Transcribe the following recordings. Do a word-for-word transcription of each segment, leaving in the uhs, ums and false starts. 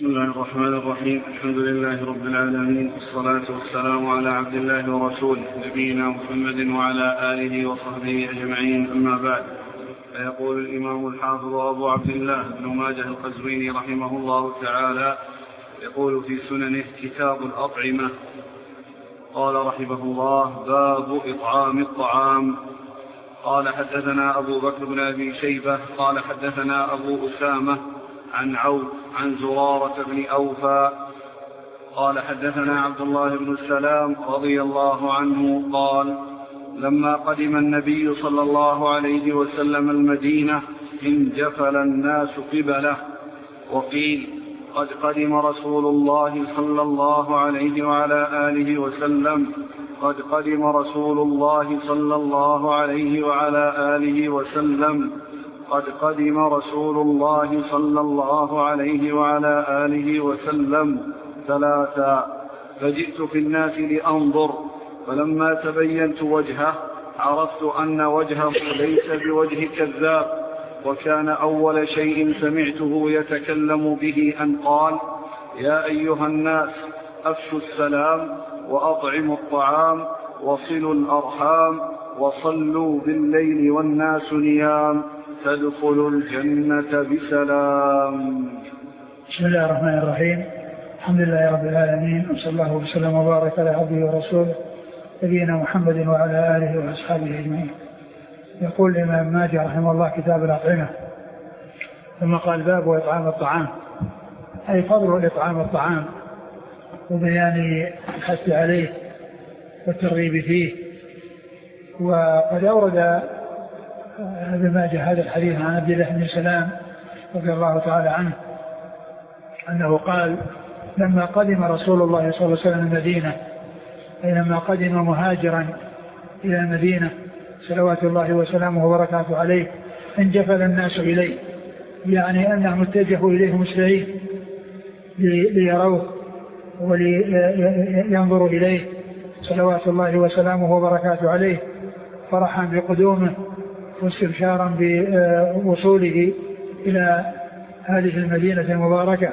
بسم الله الرحمن الرحيم. الحمد لله رب العالمين، والصلاة والسلام على عبد الله ورسوله نبينا محمد وعلى آله وصحبه أجمعين، أما بعد. فيقول الإمام الحافظ أبو عبد الله بن ماجه القزويني رحمه الله تعالى، يقول في سننه: كتاب الأطعمة. قال رحمه الله: باب إطعام الطعام. قال: حدثنا أبو بكر بن أبي شيبة قال حدثنا أبو أسامة عن عوف عن زرارة بن أوفى قال حدثنا عبد الله بن السلام رضي الله عنه قال: لما قدم النبي صلى الله عليه وسلم المدينة انجفل الناس قبله، وقيل: قد قدم رسول الله صلى الله عليه وعلى آله وسلم قد قدم رسول الله صلى الله عليه وعلى آله وسلم قد قدم رسول الله صلى الله عليه وعلى آله وسلم ثلاثا، فجئت في الناس لأنظر، فلما تبينت وجهه عرفت أن وجهه ليس بوجه كذاب، وكان أول شيء سمعته يتكلم به أن قال: يا أيها الناس أفشوا السلام وأطعموا الطعام وصلوا الأرحام وصلوا بالليل والناس نيام تدخلوا الجنة بسلام. بسم الله الرحمن الرحيم. الحمد لله رب العالمين، وصلى الله وسلم وبارك على عبده ورسوله نبينا محمد وعلى آله وأصحابه أجمعين. يقول الإمام ماجه رحمه الله: كتاب الأطعمة. ثم قال: باب إطعام الطعام، أي فضل إطعام الطعام وبيان الحث عليه والترغيب فيه. وقد أورد ابن ماجه هذا الحديث عن عبد الله بن سلام رضي الله تعالى عنه أنه قال: لما قدم رسول الله صلى الله عليه وسلم المدينة، أي لما قدم مهاجرا إلى المدينة صلوات الله وسلامه وبركاته عليه، انجفل الناس إليه، يعني أنهم اتجهوا إليه مسرعين ليروه ولينظروا إليه صلوات الله وسلامه وبركاته عليه، فرحا بقدومه واستبشارا بوصوله إلى هذه المدينة المباركة.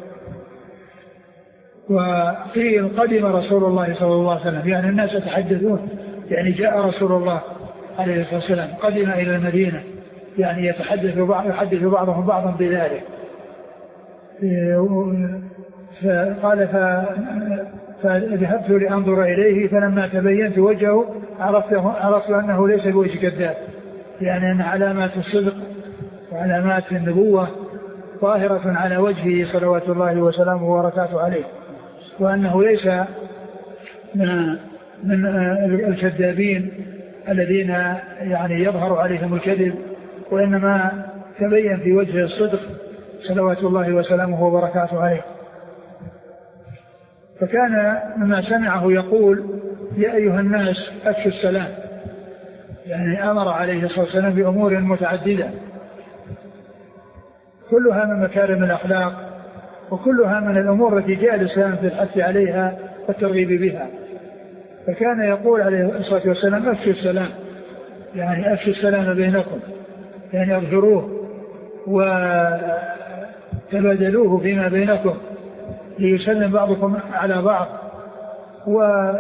وقيل: قدم رسول الله صلى الله عليه وسلم، يعني الناس يتحدثون، يعني جاء رسول الله عليه الصلاة والسلام قدم إلى المدينة، يعني يتحدث بعض يحدث بعضهم بعضا بذلك. فقال: فذهبت لأنظر إليه، فلما تبينت وجهه عرفت أنه ليس بوجه كذاب، يعني أن علامات الصدق وعلامات النبوة ظاهرة على وجهه صلوات الله وسلامه وبركاته عليه، وأنه ليس من, من الكذابين الذين يعني يظهر عليهم الكذب، وإنما تبين في وجه الصدق صلوات الله وسلامه وبركاته عليه. فكان مما سمعه يقول: يا أيها الناس أفشوا السلام، يعني أمر عليه الصلاة والسلام بأمور متعددة كلها من مكارم الأخلاق، وكلها من الأمور التي جاء الإسلام في الحث عليها والترغيب بها. فكان يقول عليه الصلاة والسلام: أفشوا السلام، يعني أفشوا السلام بينكم، يعني أظهروه وتبادلوه فيما بينكم ليسلم بعضكم على بعض. و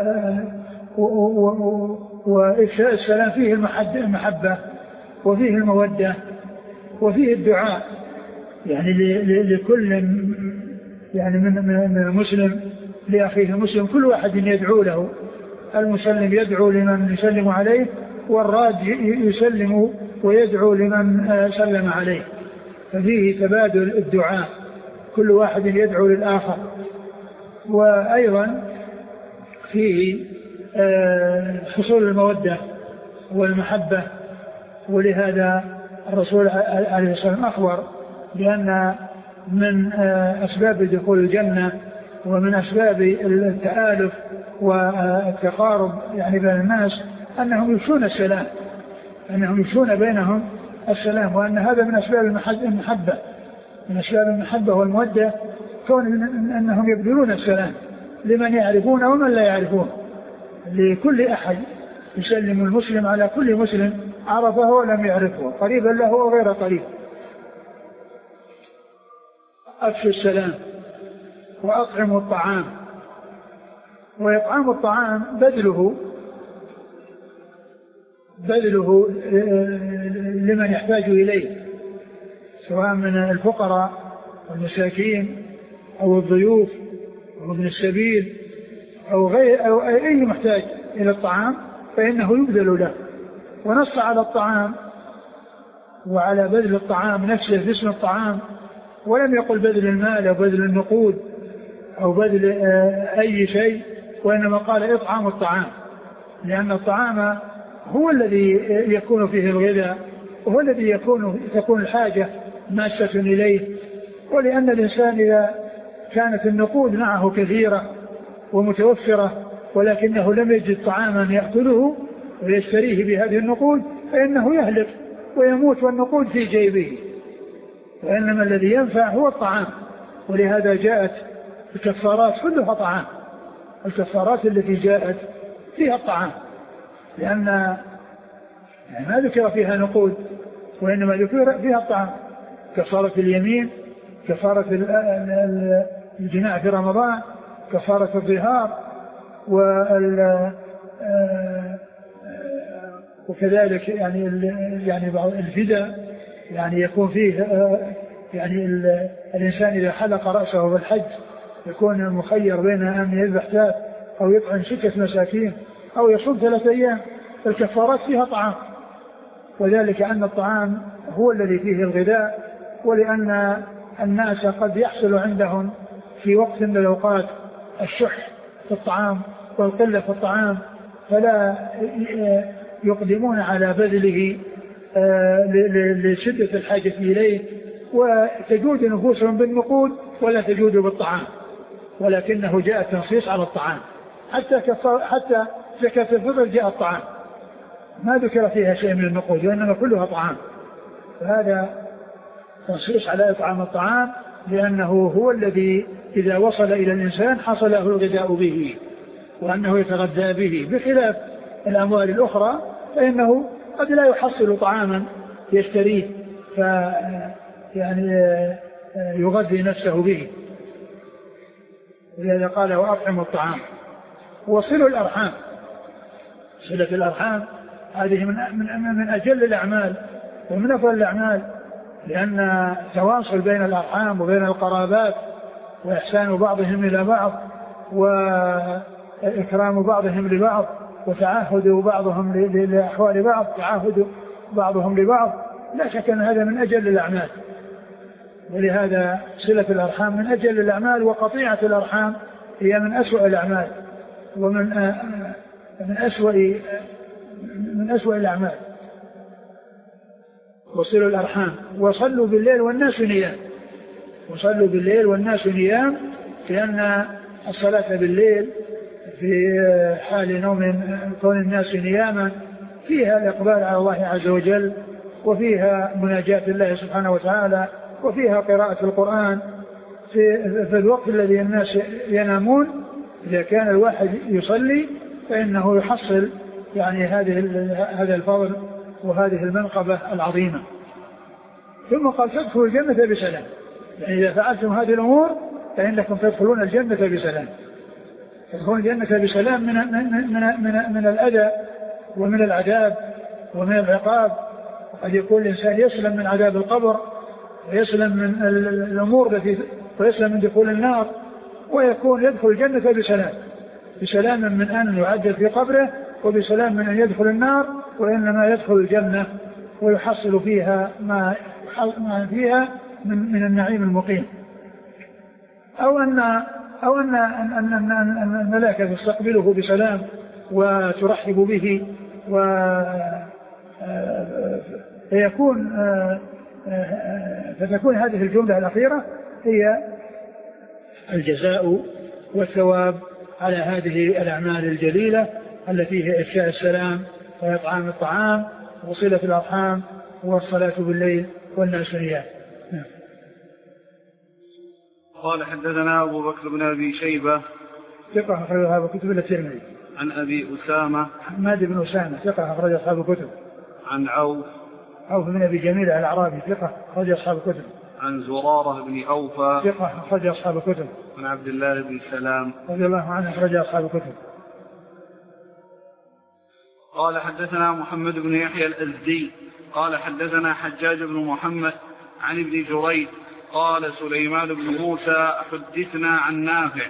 وإفشاء السلام فيه المحبة وفيه المودة وفيه الدعاء، يعني لكل يعني من المسلم لأخيه المسلم، كل واحد يدعو له، المسلم يدعو لمن يسلم عليه، والراد يسلم ويدعو لمن سلم عليه، ففيه تبادل الدعاء، كل واحد يدعو للآخر. وأيضا فيه حصول المودة والمحبة، ولهذا الرسول عليه الصلاة والسلام أخبر بأن من أسباب دخول الجنة ومن أسباب التآلف والتقارب يعني بين الناس أنهم يفشون السلام، أنهم يفشون بينهم السلام، وأن هذا من أسباب المحبة من أسباب المحبة والمودة، كون أنهم يبذلون السلام لمن يعرفون ومن لا يعرفون، لكل أحد يسلم المسلم على كل مسلم عرفه ولم يعرفه، قريبا له وغير قريب. أفشوا السلام، وأطعموا الطعام. وإطعام الطعام بذله بذله لمن يحتاج إليه، سواء من الفقراء والمساكين أو الضيوف أو ابن السبيل أو غير أو أي محتاج إلى الطعام فإنه يبذل له. ونص على الطعام وعلى بذل الطعام نفسه باسم الطعام، ولم يقل بذل المال أو بذل النقود أو بذل أي شيء، وإنما قال إطعام الطعام، لأن الطعام هو الذي يكون فيه الغذاء وهو الذي يكون تكون الحاجة ماسة إليه. ولأن الإنسان إذا كانت النقود معه كثيرة ومتوفرة ولكنه لم يجد طعاما يأكله ويشتريه بهذه النقود فإنه يهلك ويموت والنقود في جيبه، وإنما الذي ينفع هو الطعام. ولهذا جاءت الكفارات كلها طعام، الكفارات التي جاءت فيها الطعام، لأن يعني ما ذكر فيها نقود وإنما ذكر فيها الطعام. كفارة اليمين، كفارة الجماع في رمضان، كفارة الظهار، وكذلك يعني يعني بعض الفداء، يعني يكون فيه يعني الإنسان إذا حلق رأسه في الحج يكون مخير بين أن يذبح ذات أو يطعم ستة مساكين أو يصوم ثلاثة أيام. الكفارات فيها طعام، وذلك أن الطعام هو الذي فيه الغذاء، ولأن الناس قد يحصل عندهم في وقت من الأوقات الشح في الطعام والقلة في الطعام، فلا يقدمون على بذله لشدة الحاجة إليه، وتجود نفوسهم بالنقود ولا تجود بالطعام، ولكنه جاء التنصيص على الطعام. حتى حتى زكاة الفطر جاء الطعام، ما ذكر فيها شيء من النقود وإنما كلها طعام. فهذا تنصيص على إطعام الطعام، لأنه هو الذي إذا وصل إلى الإنسان حصل له الغذاء به وأنه يتغذى به، بخلاف الأموال الأخرى فإنه قد لا يحصل طعاما يشتريه ف يعني يغذي نفسه به. ولذا قال وأطعموا الطعام. وصلوا الأرحام، صلة الأرحام هذه من من من أجل الأعمال ومن أفضل الأعمال، لأن تواصل بين الأرحام وبين القرابات وإحسان بعضهم إلى بعض وإكرام بعضهم لبعض وتعهد بعضهم لأحوال بعض، تعهد بعضهم لبعض، لا شك أن هذا من أجل الأعمال. ولهذا صلة الأرحام من أجل الأعمال، وقطيعة الأرحام هي من أسوأ الأعمال ومن من أسوأ من أسوأ الأعمال. وصلوا الأرحام. وصلوا بالليل والناس نيام، وصلوا بالليل والناس نيام، لأن الصلاة بالليل في حال نوم كون الناس نياما فيها الإقبال على الله عز وجل، وفيها مناجاة الله سبحانه وتعالى، وفيها قراءة القرآن في, في الوقت الذي الناس ينامون. إذا كان الواحد يصلي فإنه يحصل يعني هذه هذا الفضل وهذه المنقبة العظيمة. ثم قال تدخلوا الجنة بسلام، يعني إذا فعلتم هذه الأمور فإنكم تدخلون الجنة بسلام، تدخلون الجنة بسلام من من من من, من الأذى ومن العذاب ومن العقاب. قد يكون الإنسان يسلم من عذاب القبر ويسلم من الأمور التي ويسلم من دخول النار، ويكون يدخل الجنة بسلام، بسلام من أن يعذب في قبره وبسلام من أن يدخل النار، وإنما يدخل الجنة ويحصل فيها ما ما فيها من, من النعيم المقيم. أو أن أو أن أن أن أن الملائكة تستقبله بسلام وترحب به، ويكون فتكون هذه الجملة الأخيرة هي الجزاء والثواب على هذه الأعمال الجليلة التي هي إفشاء السلام وإطعام الطعام وصلة الأرحام والصلاة بالليل والناس نيام. قال حدثنا أبو بكر بن أبي شيبة ثقة أخرج أصحاب الكتب إلا الترمذي. عن أبي أسامة حماد بن أسامة ثقة أخرج أصحاب الكتب. عن عوف عوف بن أبي جميل الأعرابي ثقة أخرج أصحاب الكتب. عن زرارة بن أوفى ثقة أخرج أصحاب الكتب. عن عبد الله بن سلام رضي الله عنه أخرج أصحاب الكتب. قال حدثنا محمد بن يحيى الأزدي قال حدثنا حجاج بن محمد عن ابن جريج قال سليمان بن موسى حدثنا عن نافع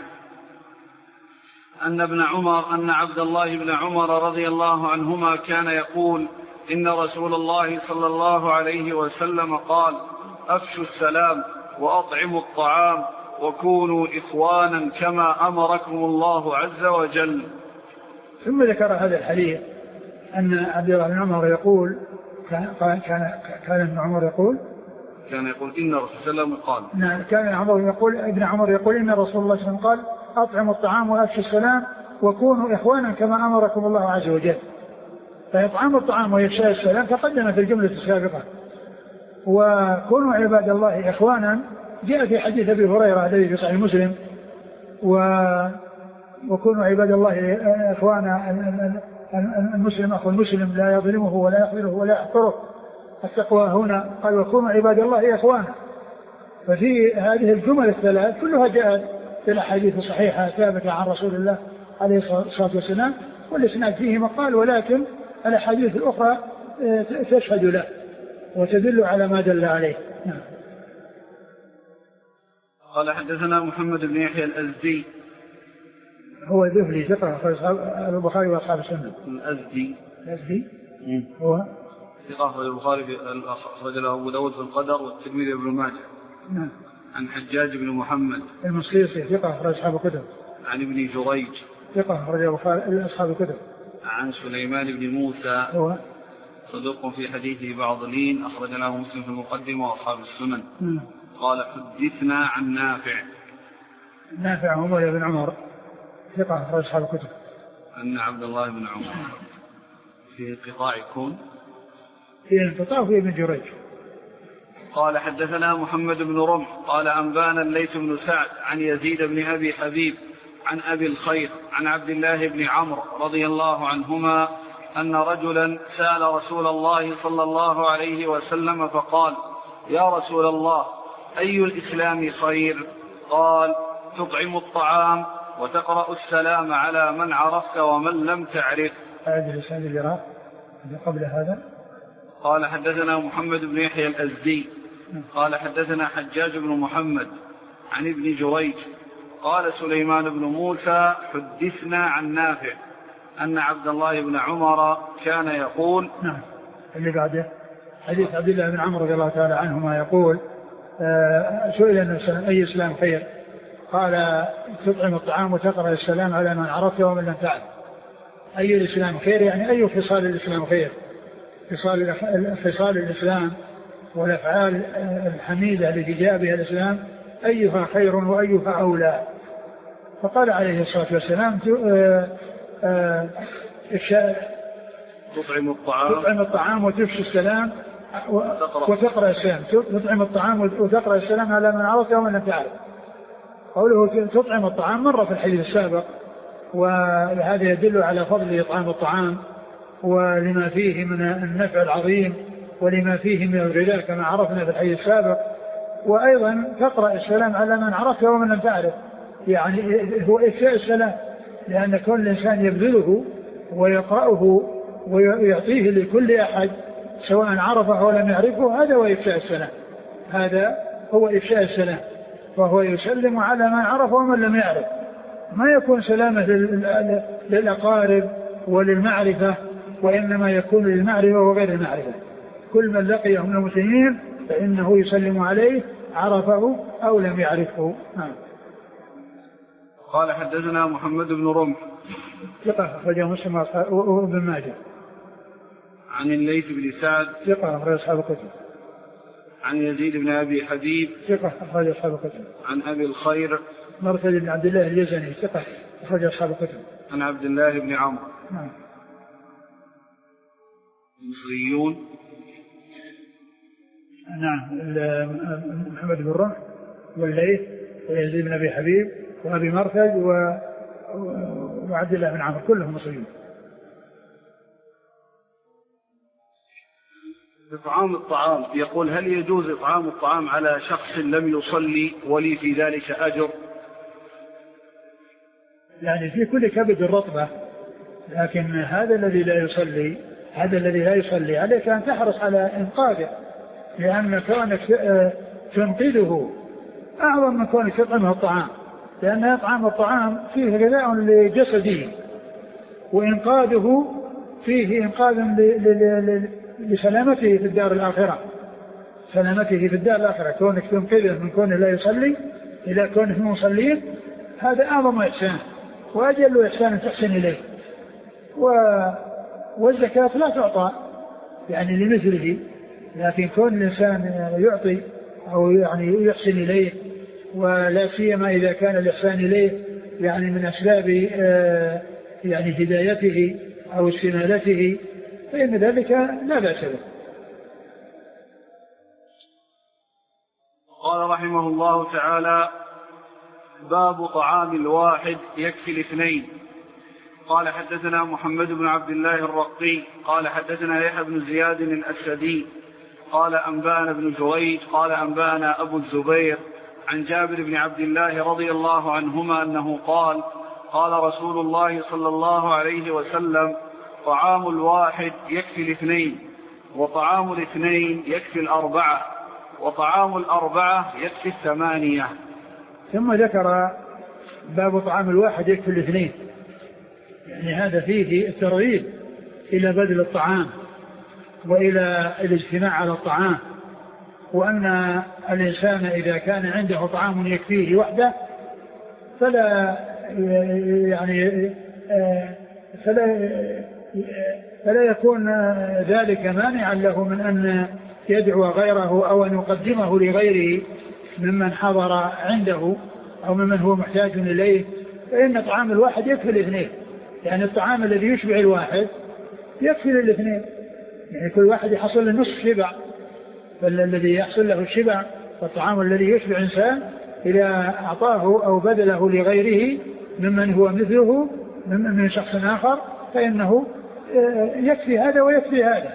أن ابن عمر أن عبد الله بن عمر رضي الله عنهما كان يقول إن رسول الله صلى الله عليه وسلم قال أفشوا السلام وأطعموا الطعام وكونوا إخوانا كما أمركم الله عز وجل. ثم ذكر هذا الحديث أن عبد الله بن عمر يقول كان كان كان ابن عمر يقول كان يقول إن رسول الله صلى الله عليه وسلم قال نعم كان عمر يقول ابن عمر يقول إن رسول الله صلى الله عليه وسلم قال أطعموا الطعام وأفشوا السلام وكونوا إخوانا كما أمركم الله عز وجل. فإطعام الطعام وإفشاء السلام تقدم في الجملة السابقة. وكونوا عباد الله إخوانا جاء في حديث أبي هريرة الذي في صحيح مسلم و... وكونوا عباد الله إخوانا المسلم أخو المسلم لا يظلمه ولا يخذله ولا يحقره. التقوى هنا قال وكونوا عباد الله إخوانا. ففي هذه الجمل الثلاث كلها جاءت في الأحاديث الصحيحة ثابتة عن رسول الله عليه الصلاة والسلام والإسناد فيه مقال ولكن الأحاديث الأخرى تشهد له وتدل على ما دل عليه. نعم. قال حدثنا محمد بن يحيى الأزدي هو ذهلي ثقة البخاري وأصحاب السنة. الأزدي الأزدي هو ثقة البخاري أخرج له أبو داود في القدر والترمذي وابن ماجه. نعم. عن حجاج بن محمد المصليصي ثقة أخرج أصحاب الكتب. عن ابن جريج ثقة أخرج أصحاب الكتب. عن سليمان بن موسى هو صدوق في حديثه بعض لين أخرج له مسلم في المقدمة وأصحاب السنن. م. قال حدثنا عن نافع نافع هو بن عمر ثقة أخرج أصحاب الكتب. أن عبد الله بن عمر في انقطاع يكون في انقطاع في ابن جريج. قال حدثنا محمد بن رمح قال أنبانا الليث بن سعد عن يزيد بن أبي حبيب عن أبي الخير عن عبد الله بن عمرو رضي الله عنهما أن رجلا سأل رسول الله صلى الله عليه وسلم فقال يا رسول الله أي الإسلام خير؟ قال تطعم الطعام وتقرأ السلام على من عرفت ومن لم تعرف. هذا الإسلام اللي قبل هذا. قال حدثنا محمد بن يحيى الأزدي قال حدثنا حجاج بن محمد عن ابن جريج قال سليمان بن موسى حدثنا عن نافع أن عبد الله بن عمر كان يقول. نعم. اللي بعده حديث عبد الله بن عمر رضي الله تعالى عنهما يقول آه سئل النبي أي إسلام خير؟ قال تطعم الطعام وتقرأ السلام على من عرفت ومن لم تعرف. أي الإسلام خير يعني أي خصال الإسلام خير؟ خصال خصال الإسلام والأفعال الحميدة التي جاء بها الإسلام أيها خير وأيها أولى؟ فقال عليه الصلاة والسلام تطعم الطعام تطعم الطعام وتفشي السلام وتقرأ السلام. تطعم الطعام وتقرأ السلام على من عرفت ومن لم تعرف. قوله تطعم الطعام مر في الحديث السابق وهذا يدل على فضل إطعام الطعام ولما فيه من النفع العظيم ولما فيه من الغذاء كما عرفنا في الحديث السابق. وأيضا تقرأ السلام على من عرفت ومن لم تعرف يعني هو إفشاء السلام لأن كل إنسان يبذله ويقرأه ويعطيه لكل أحد سواء عرفه أو لم يعرفه هذا هو إفشاء السلام. هذا هو إفشاء السلام وهو يسلم على من عرف ومن لم يعرف. ما يكون سلامة للأقارب وللمعرفة وإنما يكون للمعرفة وغير المعرفة. كل من لقيه من المسلمين فإنه يسلم عليه عرفه أو لم يعرفه. نعم. قال حدثنا محمد بن رمح ثقة أخرجه مسلم وابن ماجه. عن الليث بن سعد ثقة أخرج أصحاب الكتب. عن يزيد بن أبي حبيب ثقة أخرج أصحاب الكتب. عن أبي الخير مرثد بن عبد الله اليزني ثقة أخرج أصحاب الكتب. عن عبد الله بن عمرو. نعم. مصريون. نعم. محمد بن رمح والليث ويزيد بن أبي حبيب وأبي مرثد و... وعبد الله بن عمرو كلهم مصريون. إطعام الطعام، يقول هل يجوز إطعام الطعام على شخص لم يصلي ولي في ذلك أجر؟ يعني في كل كبد رطبة، لكن هذا الذي لا يصلي هذا الذي لا يصلي عليك أن تحرص على إنقاذه، لأن كونك تنقذه أعظم من كونك تطعمه الطعام، لأن إطعام الطعام فيه غذاء لجسده، وإنقاذه فيه إنقاذ لسلامته في الدار الآخرة، سلامته في الدار الآخرة. كونك تنقذه من كونه لا يصلي إلى كونه مصلين، هذا أعظم إحسان وأجل إحسان تحسن إليه. والزكاة لا تعطى يعني لمثله، لكن كون الإنسان يعطي أو يعني يحسن إليه، ولا سيما إذا كان الإحسان إليه يعني من أسباب يعني هدايته أو استمالته، فإن ذلك لا بأس به. قال رحمه الله تعالى: باب طعام الواحد يكفي الاثنين. قال حدثنا محمد بن عبد الله الرقي قال حدثنا يحيى بن زياد الأسدي قال أنبانا بن جريج قال أنبانا أبو الزبير عن جابر بن عبد الله رضي الله عنهما أنه قال: قال رسول الله صلى الله عليه وسلم: طعام الواحد يكفي الاثنين، وطعام الاثنين يكفي الأربعة، وطعام الأربعة يكفي الثمانية. ثم ذكر باب طعام الواحد يكفي الاثنين، يعني هذا فيه الترغيب إلى بذل الطعام وإلى الاجتماع على الطعام، وأن الإنسان إذا كان عنده طعام يكفيه وحده فلا يعني فلا فلا يكون ذلك مانعا له من أن يدعو غيره أو أن يقدمه لغيره ممن حضر عنده أو ممن هو محتاج إليه، فإن طعام الواحد يكفي الاثنين. يعني الطعام الذي يشبع الواحد يكفي للاثنين، يعني كل واحد يحصل له نصف شبع، فالذي يحصل له الشبع والطعام الذي يشبع إنسان إذا أعطاه أو بذله لغيره ممن هو مثله من شخص آخر فإنه يكفي هذا ويكفي هذا.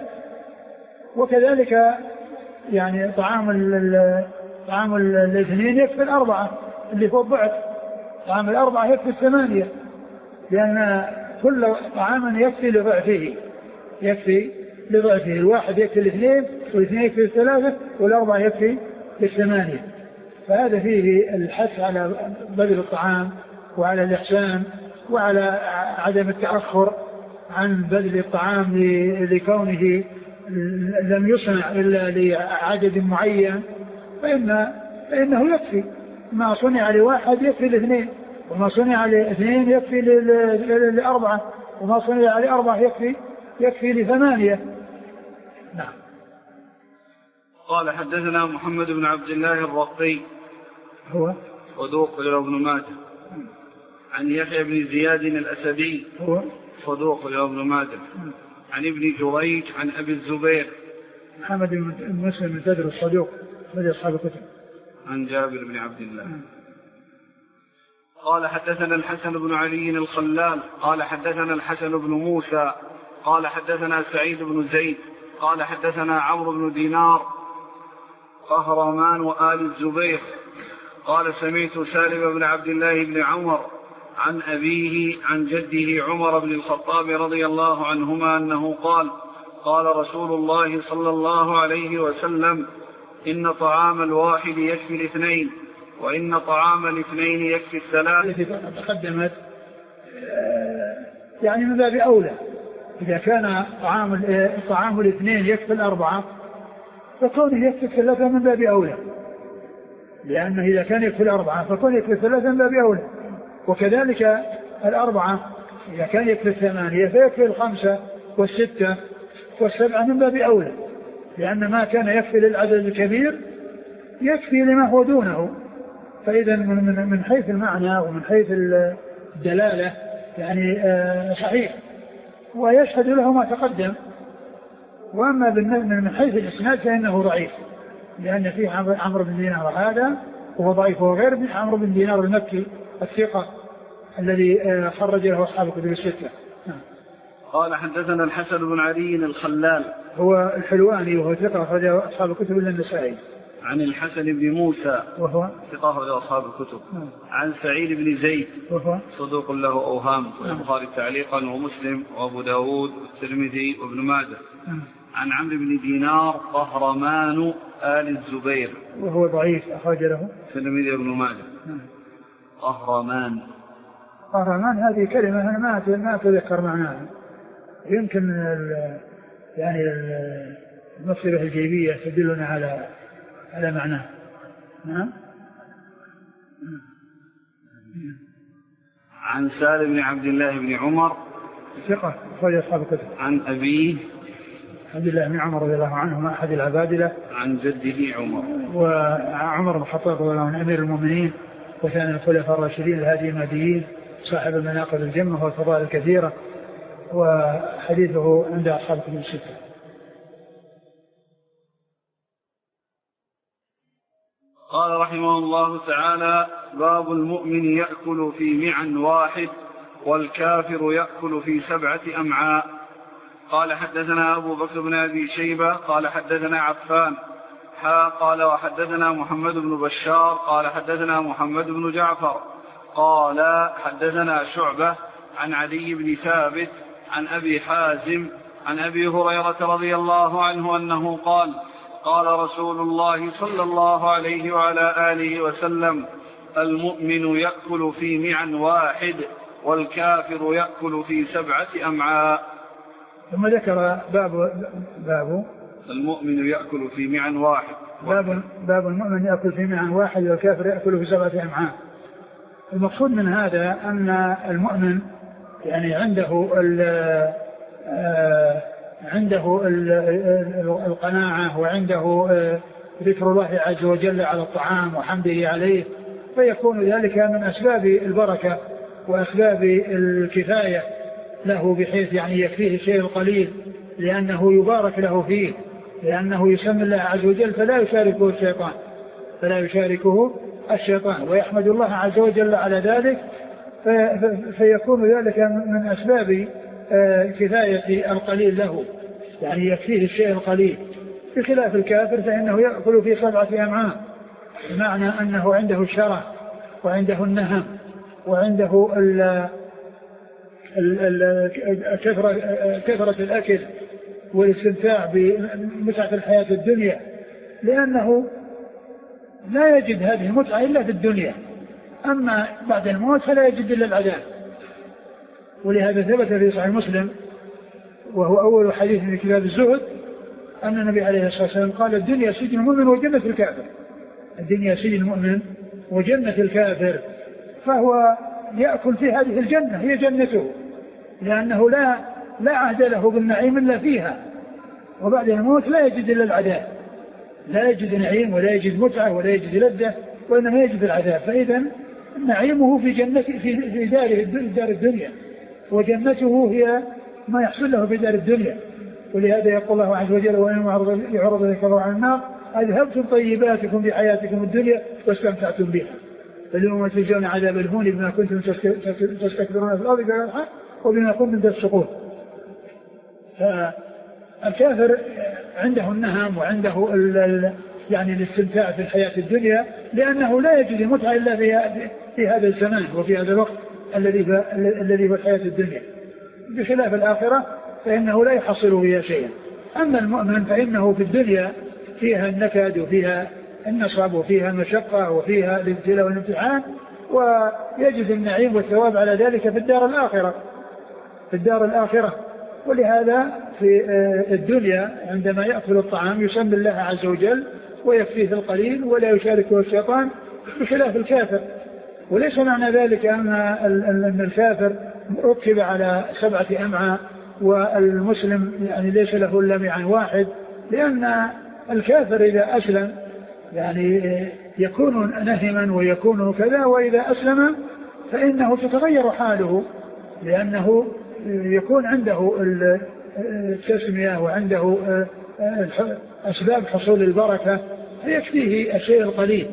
وكذلك يعني طعام طعام الاثنين يكفي الأربعة اللي هو الضعف، طعام الأربعة يكفي الثمانية، لأن كل طعام يكفي لضعفه، يكفي لضعفه. الواحد يكفي الاثنين، والاثنين يكفي الثلاثة، والأربعة يكفي للثمانية. فهذا فيه الحث على بذل الطعام وعلى الإحسان وعلى عدم التأخر عن بذل الطعام لكونه لم يصنع إلا لعدد معين، فإن فإنه يكفي ما صنع لواحد يكفي لاثنين، وما صنع لاثنين يكفي لأربعة، وما صنع لأربعة يكفي يكفي لثمانية. نعم. قال حدثنا محمد بن عبد الله الرقي هو صدوق له ابن ماجه، عن يحيى بن زياد الأسدي هو صدوق له ابن ماجه، عن ابن جريج عن أبي الزبير محمد بن مسلم بن تدر الصدوق من أصحاب الكتب، عن جابر بن عبد الله. قال حدثنا الحسن بن علي الخلال قال حدثنا الحسن بن موسى قال حدثنا سعيد بن زيد قال حدثنا عمرو بن دينار قهرمان وآل الزبير قال سمعت سالم بن عبد الله بن عمر عن أبيه عن جده عمر بن الخطاب رضي الله عنهما أنه قال: قال رسول الله صلى الله عليه وسلم: إن طعام الواحد يكفي الاثنين، وإن طعام الاثنين يكفي الثلاث. التي تقدمت يعني من باب أولى، إذا كان طعام طعام الاثنين يكفي الأربعة فكونه يكفي الثلاثة من باب أولى، لأنه إذا كان يكفي الأربعة فكونه يكفي الثلاثة من باب أولى. وكذلك الأربعة إذا كان يكفي الثمانية فيكفي الخمسة والستة والسبعة من باب أولى، لأن ما كان يكفي للعدد الكبير يكفي لما هو دونه. فإذا من من حيث المعنى ومن حيث الدلالة يعني صحيح ويشهد له ما تقدم. وأما من حيث الإسناد فإنه ضعيف، لأن فيه عمرو بن دينار هذا وهو ضعيف، وغير من عمرو بن دينار المكي الثقة الذي خرج له أصحاب الكتب الستة. قال حدثنا الحسن بن علي الخلال هو الحلواني وهو ثقة أخرج أصحاب الكتب إلا النسائي. عن الحسن بن موسى وهو ثقة أخرج أصحاب الكتب. نعم. عن سعيد بن زيد وهو صدوق له أوهام، والبخاري تعليقا ومسلم وأبو داود والترمذي وابن ماجه. نعم. عن عمرو بن دينار قهرمان آل الزبير وهو ضعيف أخرج له الترمذي وابن ماجه. نعم. قهرمان قهرمان هذه كلمة أنا ما ما أتذكر معناها، يمكن ال يعني المصيبة الجيبية تدلنا على على معناه. نعم. عن سالم بن عبد الله بن عمر ثقة أخرج أصحاب الكتب. عن أبيه عبد الله بن عمر رضي الله عنهما أحد العبادلة. عن جده عمر وعمر بن الخطاب رضي الله عنه أمير المؤمنين وثاني الخلفاء الراشدين الهادي المهديين صاحب المناقب الجمة والفضائل الكثيرة، وحديثه عند أصحاب الكتب الستة. قال رحمه الله تعالى: باب المؤمن يأكل في معا واحد والكافر يأكل في سبعة أمعاء. قال حدثنا أبو بكر بن أبي شيبة قال حدثنا عفان حا قال وحدثنا محمد بن بشار قال حدثنا محمد بن جعفر قال حدثنا شعبة عن علي بن ثابت عن أبي حازم عن أبي هريرة رضي الله عنه أنه قال: قال رسول الله صلى الله عليه وعلى آله وسلم: المؤمن يأكل في معا واحد والكافر يأكل في سبعة أمعاء. ثم ذكر باب باب المؤمن يأكل في معا واحد باب باب المؤمن يأكل في معا واحد والكافر يأكل في سبعة أمعاء. المقصود من هذا أن المؤمن يعني عنده ال عنده القناعة وعنده ذكر الله عز وجل على الطعام وحمده عليه، فيكون ذلك من أسباب البركة وأسباب الكفاية له، بحيث يعني يكفيه الشيء القليل لأنه يبارك له فيه، لأنه يسمى الله عز وجل فلا يشاركه الشيطان فلا يشاركه الشيطان ويحمد الله عز وجل على ذلك، فيكون ذلك من أسباب كفاية القليل له، يعني يكفيه الشيء القليل. بخلاف الكافر فإنه يأكل في سبعة أمعاء، بمعنى أنه عنده الشره وعنده النهم وعنده كثرة كثرة الأكل والاستمتاع بمتعة الحياة الدنيا، لأنه لا يجد هذه المتعة إلا في الدنيا، أما بعد الموت فلا يجد إلا العذاب. ولهذا ثبت في صحيح مسلم وهو أول حديث من كتاب الزهد أن النبي عليه الصلاة والسلام قال: الدنيا سجن المؤمن وجنة الكافر. الدنيا سجن المؤمن وجنة الكافر، فهو يأكل في هذه الجنة هي جنته، لأنه لا لا عهد له بالنعيم إلا فيها، وبعد الموت لا يجد إلا العذاب، لا يجد نعيم ولا يجد متعة ولا يجد لذة، وإنما يجد العذاب. فإذا نعيمه في جنة في في داره دار الدنيا، وجنته هي ما يحصل له في دار الدنيا. ولهذا يقول الله عز وجل: وإن يعرض الكفار عن النار أذهبتم طيباتكم في حياتكم الدنيا واستمتعتم بها فاليوم تجزون عذاب الهون بما كنتم تستكبرون في الأرض بغير الحق وبما كنتم تفسقون. فالكافر عنده النهم وعنده ال يعني الاستمتاع في الحياة الدنيا، لأنه لا يجد المتعة إلا في هذا الزمان وفي هذا الوقت الذي الذي في الحياة الدنيا، بخلاف الآخرة فإنه لا يحصل فيها شيئا. أما المؤمن فإنه في الدنيا فيها النكد وفيها النصب وفيها المشقة وفيها الابتلاء والامتحان، ويجد النعيم والثواب على ذلك في الدار الآخرة في الدار الآخرة. ولهذا في الدنيا عندما يأكل الطعام يسمي الله عز وجل ويكفيه القليل ولا يشاركه الشيطان، بخلاف الكافر. وليس معنى ذلك أن الكافر ركب على سبعة أمعاء والمسلم يعني ليس له إلا معا واحد، لأن الكافر إذا أسلم يعني يكون نهما ويكون كذا، وإذا أسلم فإنه تتغير حاله، لأنه يكون عنده التسمية وعنده أسباب حصول البركة فيكفيه الشيء القليل.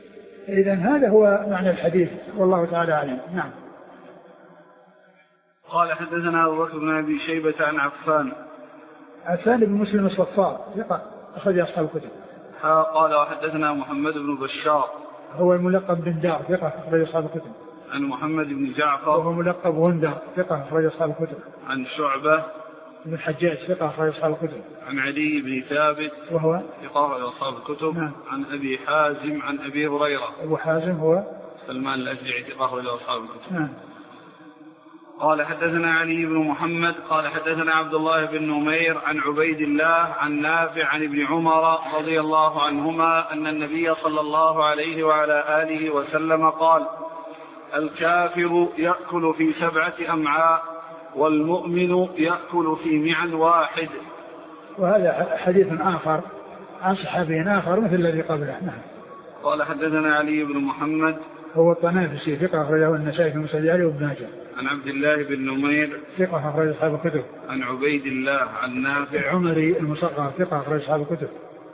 إذن هذا هو معنى الحديث والله تعالى أعلم. نعم. قال حدثنا أبو بكر بن أبي شيبة عن عفان عفان بن مسلم الصفار ثقة أخرج أصحاب الكتب. قال وحدثنا محمد بن بشار هو الملقب بن دار ثقة أخرج أصحاب الكتب. عن محمد بن جعفر وهو ملقب وندر ثقة أخرج أصحاب الكتب. عن شعبة بن الحجاج ثقة أخرج أصحاب الكتب. عن علي بن ثابت وهو ثقة أخرج أصحاب الكتب. نعم. عن أبي حازم عن أبي هريرة. أبو حازم هو سلمان الأشجعي ثقة أخرج أصحاب الكتب. نعم. قال حدثنا علي بن محمد قال حدثنا عبد الله بن نمير عن عبيد الله عن نافع عن ابن عمر رضي الله عنهما أن النبي صلى الله عليه وعلى آله وسلم قال: الكافر يأكل في سبعة أمعاء والمؤمن يأكل في معن واحد. وهذا حديث آخر عن صحابي آخر مثل الذي قبله. نعم. قال حدثنا علي بن محمد هو الطنافسي ثقة أخرجه النسائي في مسند علي وابن ماجه. عن عبد الله بن نمير ثقة أخرج أصحاب الكتب. عن عبيد الله عن نافع عمري المصغر ثقة أخرج أصحاب الكتب.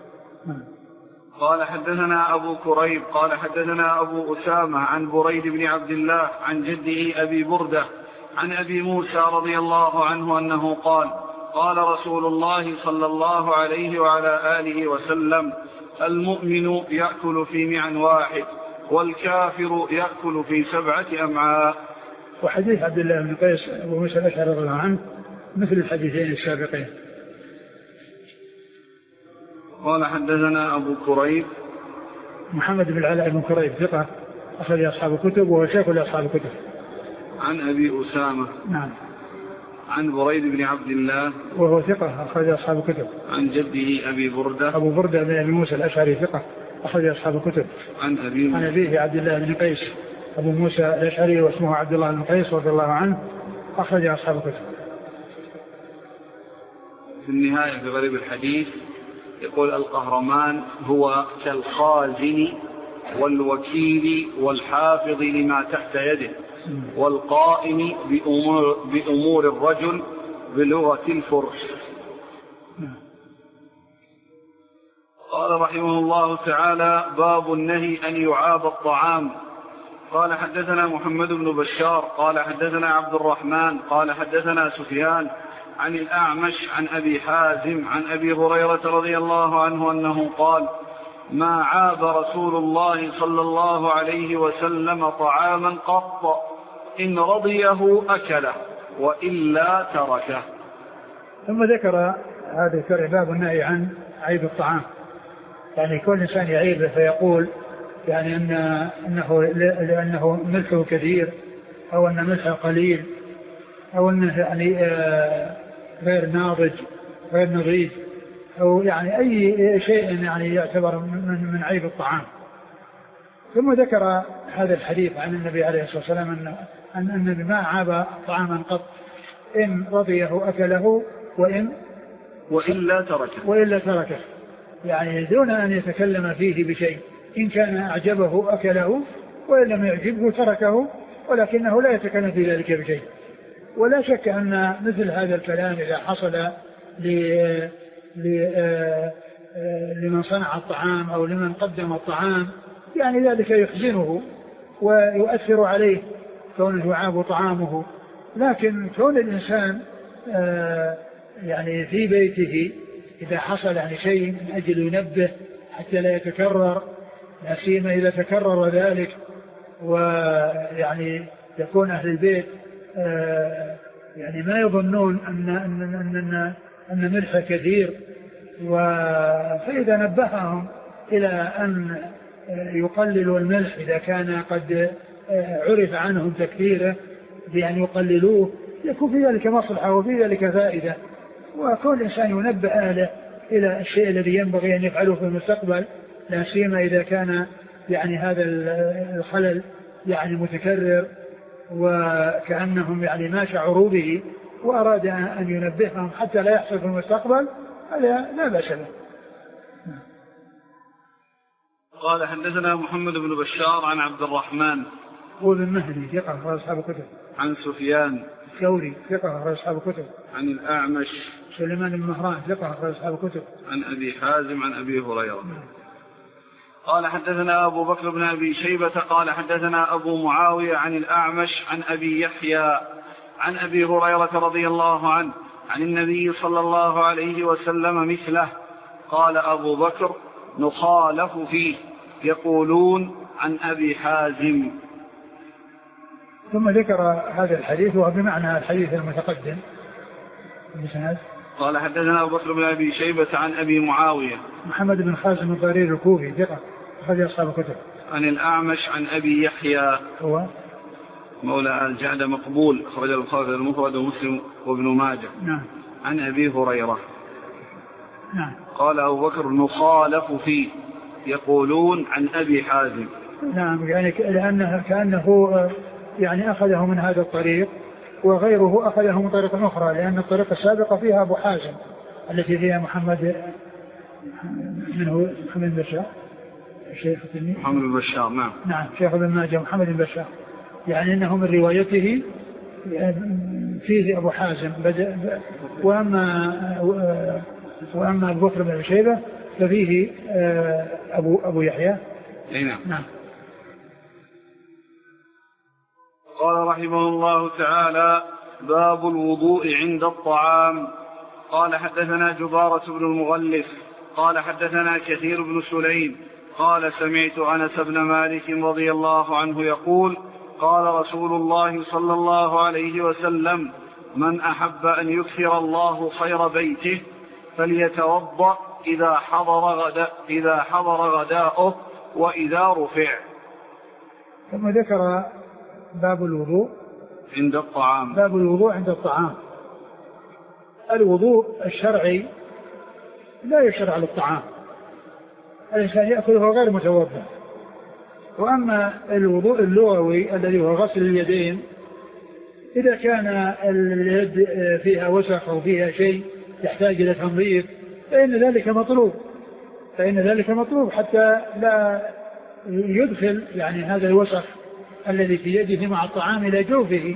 قال حدثنا أبو كريب قال حدثنا أبو أسامة عن بريد بن عبد الله عن جده أبي بردة عن أبي موسى رضي الله عنه أنه قال: قال رسول الله صلى الله عليه وعلى آله وسلم: المؤمن يأكل في معن واحد والكافر يأكل في سبعة أمعاء. وحديث عبد الله بن قيس أبو موسى الأشعري رضي الله عنه مثل الحديثين السابقين. قال حدثنا أبو كريب محمد بن العلاء بن كريب ثقة أخرج أصحاب الكتب وهو شيخ لأصحاب الكتب. عن أبي أسامة نعم. عن بريد بن عبد الله وهو ثقة أخرج أصحاب الكتب. عن جده أبي بردة أبو بردة بن أبي موسى الأشعري ثقة أخرج أصحاب الكتب. عن أبي عن أبيه عبد الله بن قيس أبو موسى الأشعري واسمه عبد الله بن قيس رضي الله عنه أخرج أصحاب الكتب. في النهاية في غريب الحديث يقول: القهرمان هو كالخازن والوكيل والحافظ لما تحت يده والقائم بأمور, بأمور الرجل بلغة الفرس. قال رحمه الله تعالى: باب النهي أن يعاب الطعام. قال حدثنا محمد بن بشار قال حدثنا عبد الرحمن قال حدثنا سفيان عن الأعمش عن أبي حازم عن أبي هريرة رضي الله عنه أنه قال: ما عاب رسول الله صلى الله عليه وسلم طعاما قط، إن رضيه أكله وإلا تركه. ثم ذكر هذا الشرع باب النهي عن عيب الطعام، يعني كل إنسان يعيبه فيقول يعني أن أنه لأنه ملحه كثير أو أن ملحه قليل أو أنه يعني غير ناضج غير نظيف أو يعني أي شيء يعني يعتبر من, من عيب الطعام. ثم ذكر هذا الحديث عن النبي عليه الصلاة والسلام أن, أن النبي ما عاب طعاما قط، إن رضيه أكله وإن وإلا تركه وإلا تركه، يعني دون أن يتكلم فيه بشيء، إن كان أعجبه أكله وإن لم يعجبه تركه، ولكنه لا يتكلم في ذلك بشيء. ولا شك أن مثل هذا الكلام إذا حصل لمن صنع الطعام أو لمن قدم الطعام يعني ذلك يحزنه ويؤثر عليه كونه يعاب طعامه. لكن كون الإنسان يعني في بيته إذا حصل يعني شيء من أجل ينبه حتى لا يتكرر، لا سيما إذا تكرر ذلك ويعني يكون أهل البيت يعني ما يظنون أن أن أن أن ملح كثير، فإذا نبههم إلى أن يقللوا الملح إذا كان قد عرف عنهم تكثيره بأن يقللوه يكون في ذلك مصلحة وفي ذلك فائدة. وكل إنسان ينبه أهله إلى الشيء الذي ينبغي أن يفعله في المستقبل، لا سيما إذا كان يعني هذا الخلل يعني متكرر وكأنهم يعني ما شعروا به، وأراد أن ينبههم حتى لا يحصل في المستقبل، هذا لا بأس به. قال حدثنا محمد بن بشار عن عبد الرحمن هو بن مهدي ثقة أخرج أصحاب الكتب. عن سفيان الثوري ثقة أخرج أصحاب الكتب. عن الأعمش سليمان بن مهران ثقة أخرج أصحاب الكتب. عن أبي حازم عن أبي هريرة. قال حدثنا أبو بكر بن أبي شيبة قال حدثنا أبو معاوية عن الأعمش عن أبي يحيى عن أبي هريرة رضي الله عنه عن النبي صلى الله عليه وسلم مثله. قال أبو بكر: نخالف فيه، يقولون عن أبي حازم. ثم ذكر هذا الحديث وهو بمعنى الحديث المتقدم. قال: حدثنا أبو بكر بن أبي شيبة عن أبي معاوية محمد بن خازم الضرير الكوفي ثقة أخرج أصحاب الكتب. عن الأعمش عن أبي يحيى هو مولى آل جعد مقبول أخرج البخاري المفرد ومسلم وابن ماجه. نعم. عن أبي هريرة. نعم. قال أبو بكر: نخالف فيه، يقولون عن أبي حازم. نعم، يعني لأنه كأنه يعني أخذه من هذا الطريق وغيره أخذه من طريق أخرى، لأن الطريق السابقة فيها أبو حازم التي فيها محمد منه محمد بن بشار الشيخ محمد بن بشار. نعم. نعم شيخ ابن ماجه محمد بن بشار، يعني أنه من روايته فيه أبو حازم. وأما وأما أبو بكر بن أبي شيبة ففيه أبو أبو يحيى. نعم. نعم. قال رحمه الله تعالى: باب الوضوء عند الطعام. قال: حدثنا جبارة بن المغلف قال: حدثنا كثير بن سليم قال: سمعت أنس بن مالك رضي الله عنه يقول: قال رسول الله صلى الله عليه وسلم: من أحب أن يكثر الله خير بيته فليتوضأ إذا حضر غداء إذا حضر غداؤه وإذا رفع. ثم ذكر باب الوضوء عند الطعام. باب الوضوء عند الطعام. الوضوء الشرعي لا يشرع للطعام، الإنسان يأكله غير متوضأ. وأما الوضوء اللغوي الذي هو غسل اليدين، إذا كان اليد فيها وسخ أو فيها شيء يحتاج إلى تنظيف فإن ذلك مطلوب فإن ذلك مطلوب حتى لا يدخل يعني هذا الوسخ الذي في يده مع الطعام إلى جوفه.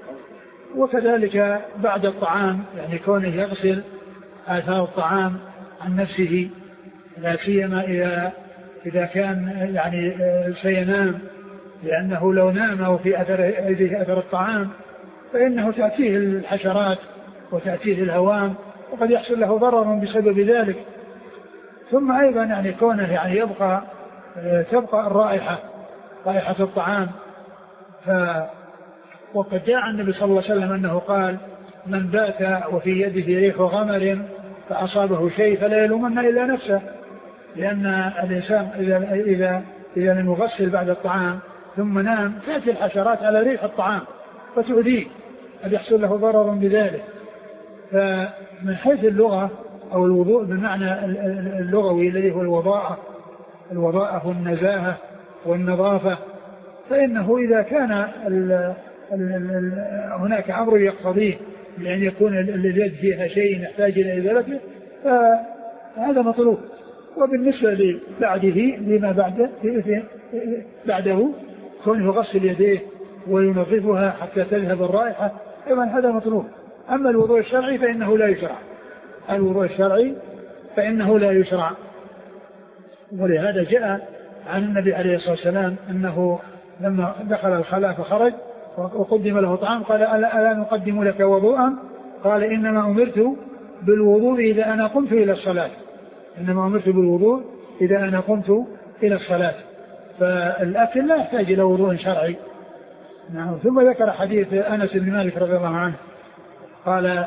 وكذلك بعد الطعام، يعني كونه يغسل آثار الطعام عن نفسه، لا سيما إذا إذا كان يعني سينام، لأنه لو نام وفي أثر يده أثر الطعام فإنه تأتيه الحشرات وتأتيه الهوام وقد يحصل له ضرر بسبب ذلك. ثم أيضا يعني كونه يعني يبقى تبقى الرائحة رائحة الطعام. ف وقد جاء عن النبي صلى الله عليه وسلم أنه قال: من بات وفي يده ريح غمر فأصابه شيء فلا يلومن إلا نفسه، لأن الإنسان إذا إذا إذا لم يغسل بعد الطعام ثم نام تأتي الحشرات على ريح الطعام فتؤذيه، قد يحصل له ضرر بذلك. فمن حيث اللغة أو الوضوء بالمعنى اللغوي الذي هو الوضاءة الوضاءة والنزاهة والنظافة، فإنه إذا كان ال ال ال هناك أمر يقتضيه لأن يكون اليد فيها شيء يحتاج إلى إزالته فهذا مطلوب. وبالنسبة لبعده لما بعد بعده كونه يغسل يديه وينظفها حتى تذهب الرائحة أيضا هذا مطلوب. أما الوضوء الشرعي فإنه لا يشرع الوضوء الشرعي فإنه لا يشرع ولهذا جاء عن النبي عليه الصلاة والسلام أنه لما دخل الخلاء فخرج وقدم له طعام قال: ألا نقدم لك وضوءا؟ قال: إنما أمرت بالوضوء إذا أنا قمت إلى الصلاة إنما أمرت بالوضوء إذا أنا قمت إلى الصلاة. فالأكل لا يحتاج إلى وضوء شرعي. نعم. ثم ذكر حديث أنس بن مالك رضي الله عنه قال: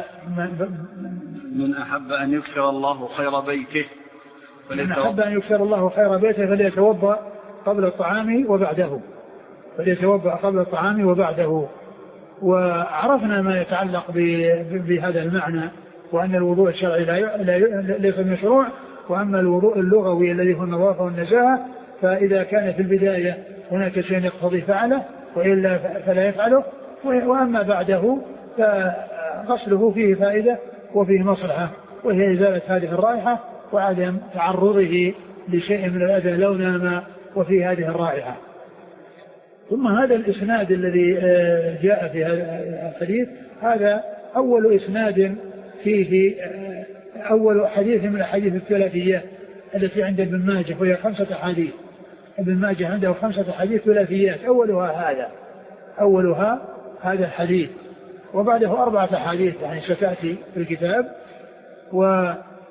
من أحب أن يكثر الله خير بيته من أحب أن يكثر الله خير بيته فليتوضأ قبل الطعام وبعده فليتوضأ قبل الطعام وبعده. وعرفنا ما يتعلق بهذا المعنى، وأن الوضوء الشرعي لا ليس مشروع، وأما الوضوء اللغوي الذي هو النظافة والنزاهة فإذا كان في البداية هناك شيء يقتضي فعله وإلا فلا يفعله، وأما بعده فغسله فيه فائدة وفيه مصلحة، وهي إزالة هذه الرائحة وعدم تعرضه لشيء من الأذى لو نام وفي هذه الرائحة. ثم هذا الإسناد الذي جاء في هذا الحديث هذا أول إسناد فيه أول حديث من الحديث الثلاثية التي عند ابن ماجه، وهي خمسة حديث. ابن ماجه عنده خمسة حديث ثلاثيات، أولها هذا أولها هذا الحديث. وبعده أربعة أحاديث يعني ستأتي في الكتاب، و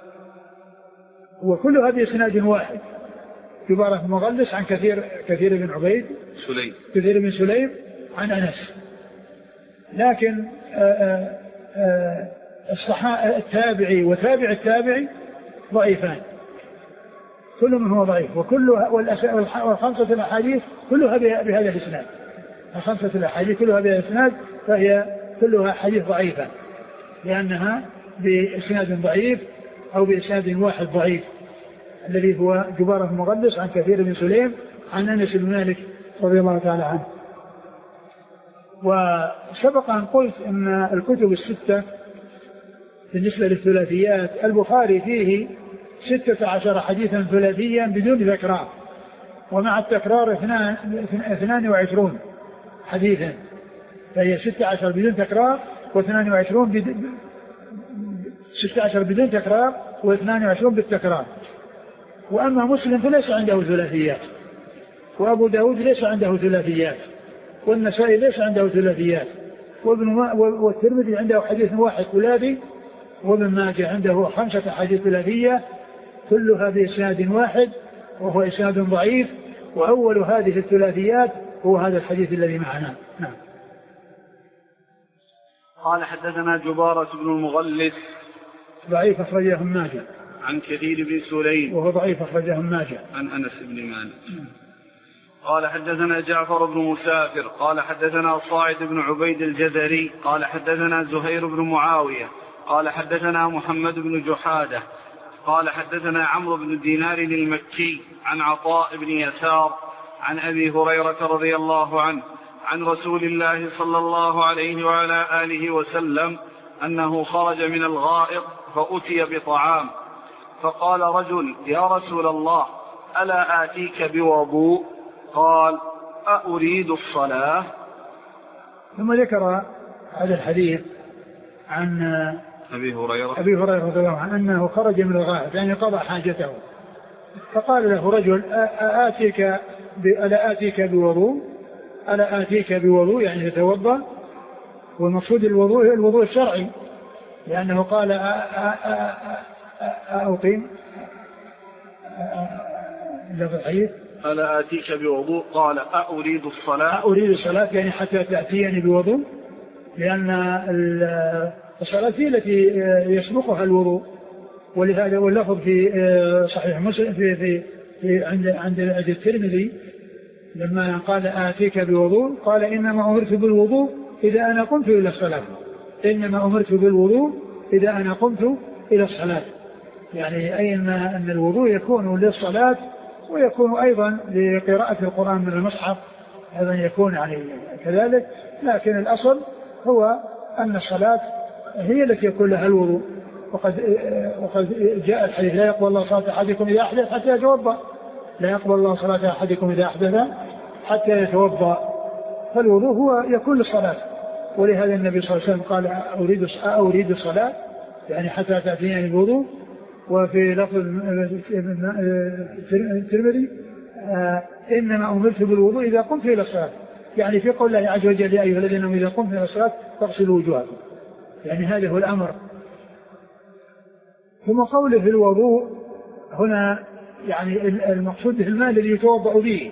وكلها بإسناد واحد. جبارة بن مغلس عن كثير كثير بن عبيد سليم كثير بن سليم عن أنس. لكن آآ آآ التابعي وتابع التابعي ضعيفان، كل من هو ضعيف، وكلها والخمسة الأحاديث كلها بهذا الإسناد، الخمسة الأحاديث كلها بهذا الإسناد، فهي كلها حديث ضعيفة لأنها بإسناد ضعيف أو بإسناد واحد ضعيف، الذي هو جبارة بن مغلس عن كثير بن سليم عن أنس بن مالك رضي الله تعالى عنه. وسبق أن قلت أن الكتب الستة بالنسبة للثلاثيات البخاري فيه ستة عشر حديثا ثلاثيا بدون تكرار، ومع التكرار اثنان وعشرون حديثا، فهي ستة عشر بدون تكرار واثنان وعشرون بد... ستة عشر بدون تكرار واثنان وعشرون بالتكرار. وأما مسلم فليس عنده ثلاثيات، وأبو داود ليس عنده ثلاثيات، والنسائي ليس عنده ثلاثيات، وابن ما... والترمذي عنده حديث واحد ثلاثي، وابن ماجه عنده خمسة حديث ثلاثية كلها بإسناد واحد وهو إسناد ضعيف، وأول هذه الثلاثيات هو هذا الحديث الذي معنا. نعم. قال حدثنا جبارة بن المغلس ضعيف أخرجه ابن ماجه عن كثير بن سليم وهو ضعيف أخرجه ابن ماجه عن أنس بن مالك. قال حدثنا جعفر بن مسافر قال حدثنا صاعد بن عبيد الجزري قال حدثنا زهير بن معاوية قال حدثنا محمد بن جحادة قال حدثنا عمرو بن دينار المكي عن عطاء بن يسار عن أبي هريرة رضي الله عنه عن رسول الله صلى الله عليه وعلى آله وسلم أنه خرج من الغائط فأتي بطعام فقال رجل يا رسول الله ألا آتيك بوضوء؟ قال أأريد الصلاة؟ ثم ذكر هذا الحديث عن أبي هريرة أبي هريرة رضي الله عنه أنه خرج من الغائط يعني قضى حاجته، فقال له رجل آتيك ألا آتيك بوضوء؟ ألا آتيك بوضوء يعني يتوضأ، والمقصود الوضوء الوضوء الشرعي، لأنه قال أقيم ألا آتيك بوضوء؟ قال أأريد الصلاة؟ أريد الصلاة يعني حتى تأتيني بوضوء، لأن الصلاة هي التي يسبقها الوضوء، ولهذا واللفظ في صحيح مسلم في في, في عند عند الترمذي لما قال آتيك بوضوء قال إنما أمرت بالوضوء إذا أنا قمت إلى الصلاة، إنما أمرت بالوضوء إذا أنا قمت إلى الصلاة، يعني أي أن الوضوء يكون للصلاة ويكون أيضا لقراءة القرآن من المصحف، أيضا يكون يعني كذلك، لكن الأصل هو أن الصلاة هي التي يكون لها الوضوء. وقد وقد جاء الحديث لا يقبل الله صلاة أحدكم إذا أحدث حتى يتوضأ، لا يقبل الله صلاة أحدكم إذا أحدث حتى يتوضأ، فالوضوء هو يكون للصلاة. ولهذا النبي صلى الله عليه وسلم قال أريد أريد الصلاة يعني حتى تأتيني الوضوء. وفي لفظ الترمذي إنما أمرت بالوضوء إذا قمت إلى الصلاة، يعني في قول الله عز وجل يا أيها الذين آمنوا إذا قمتم إلى الصلاة فاغسلوا وجوهكم، يعني هذا هو الأمر. ثم قوله في الوضوء هنا يعني المقصود به الماء الذي يتوضأ به،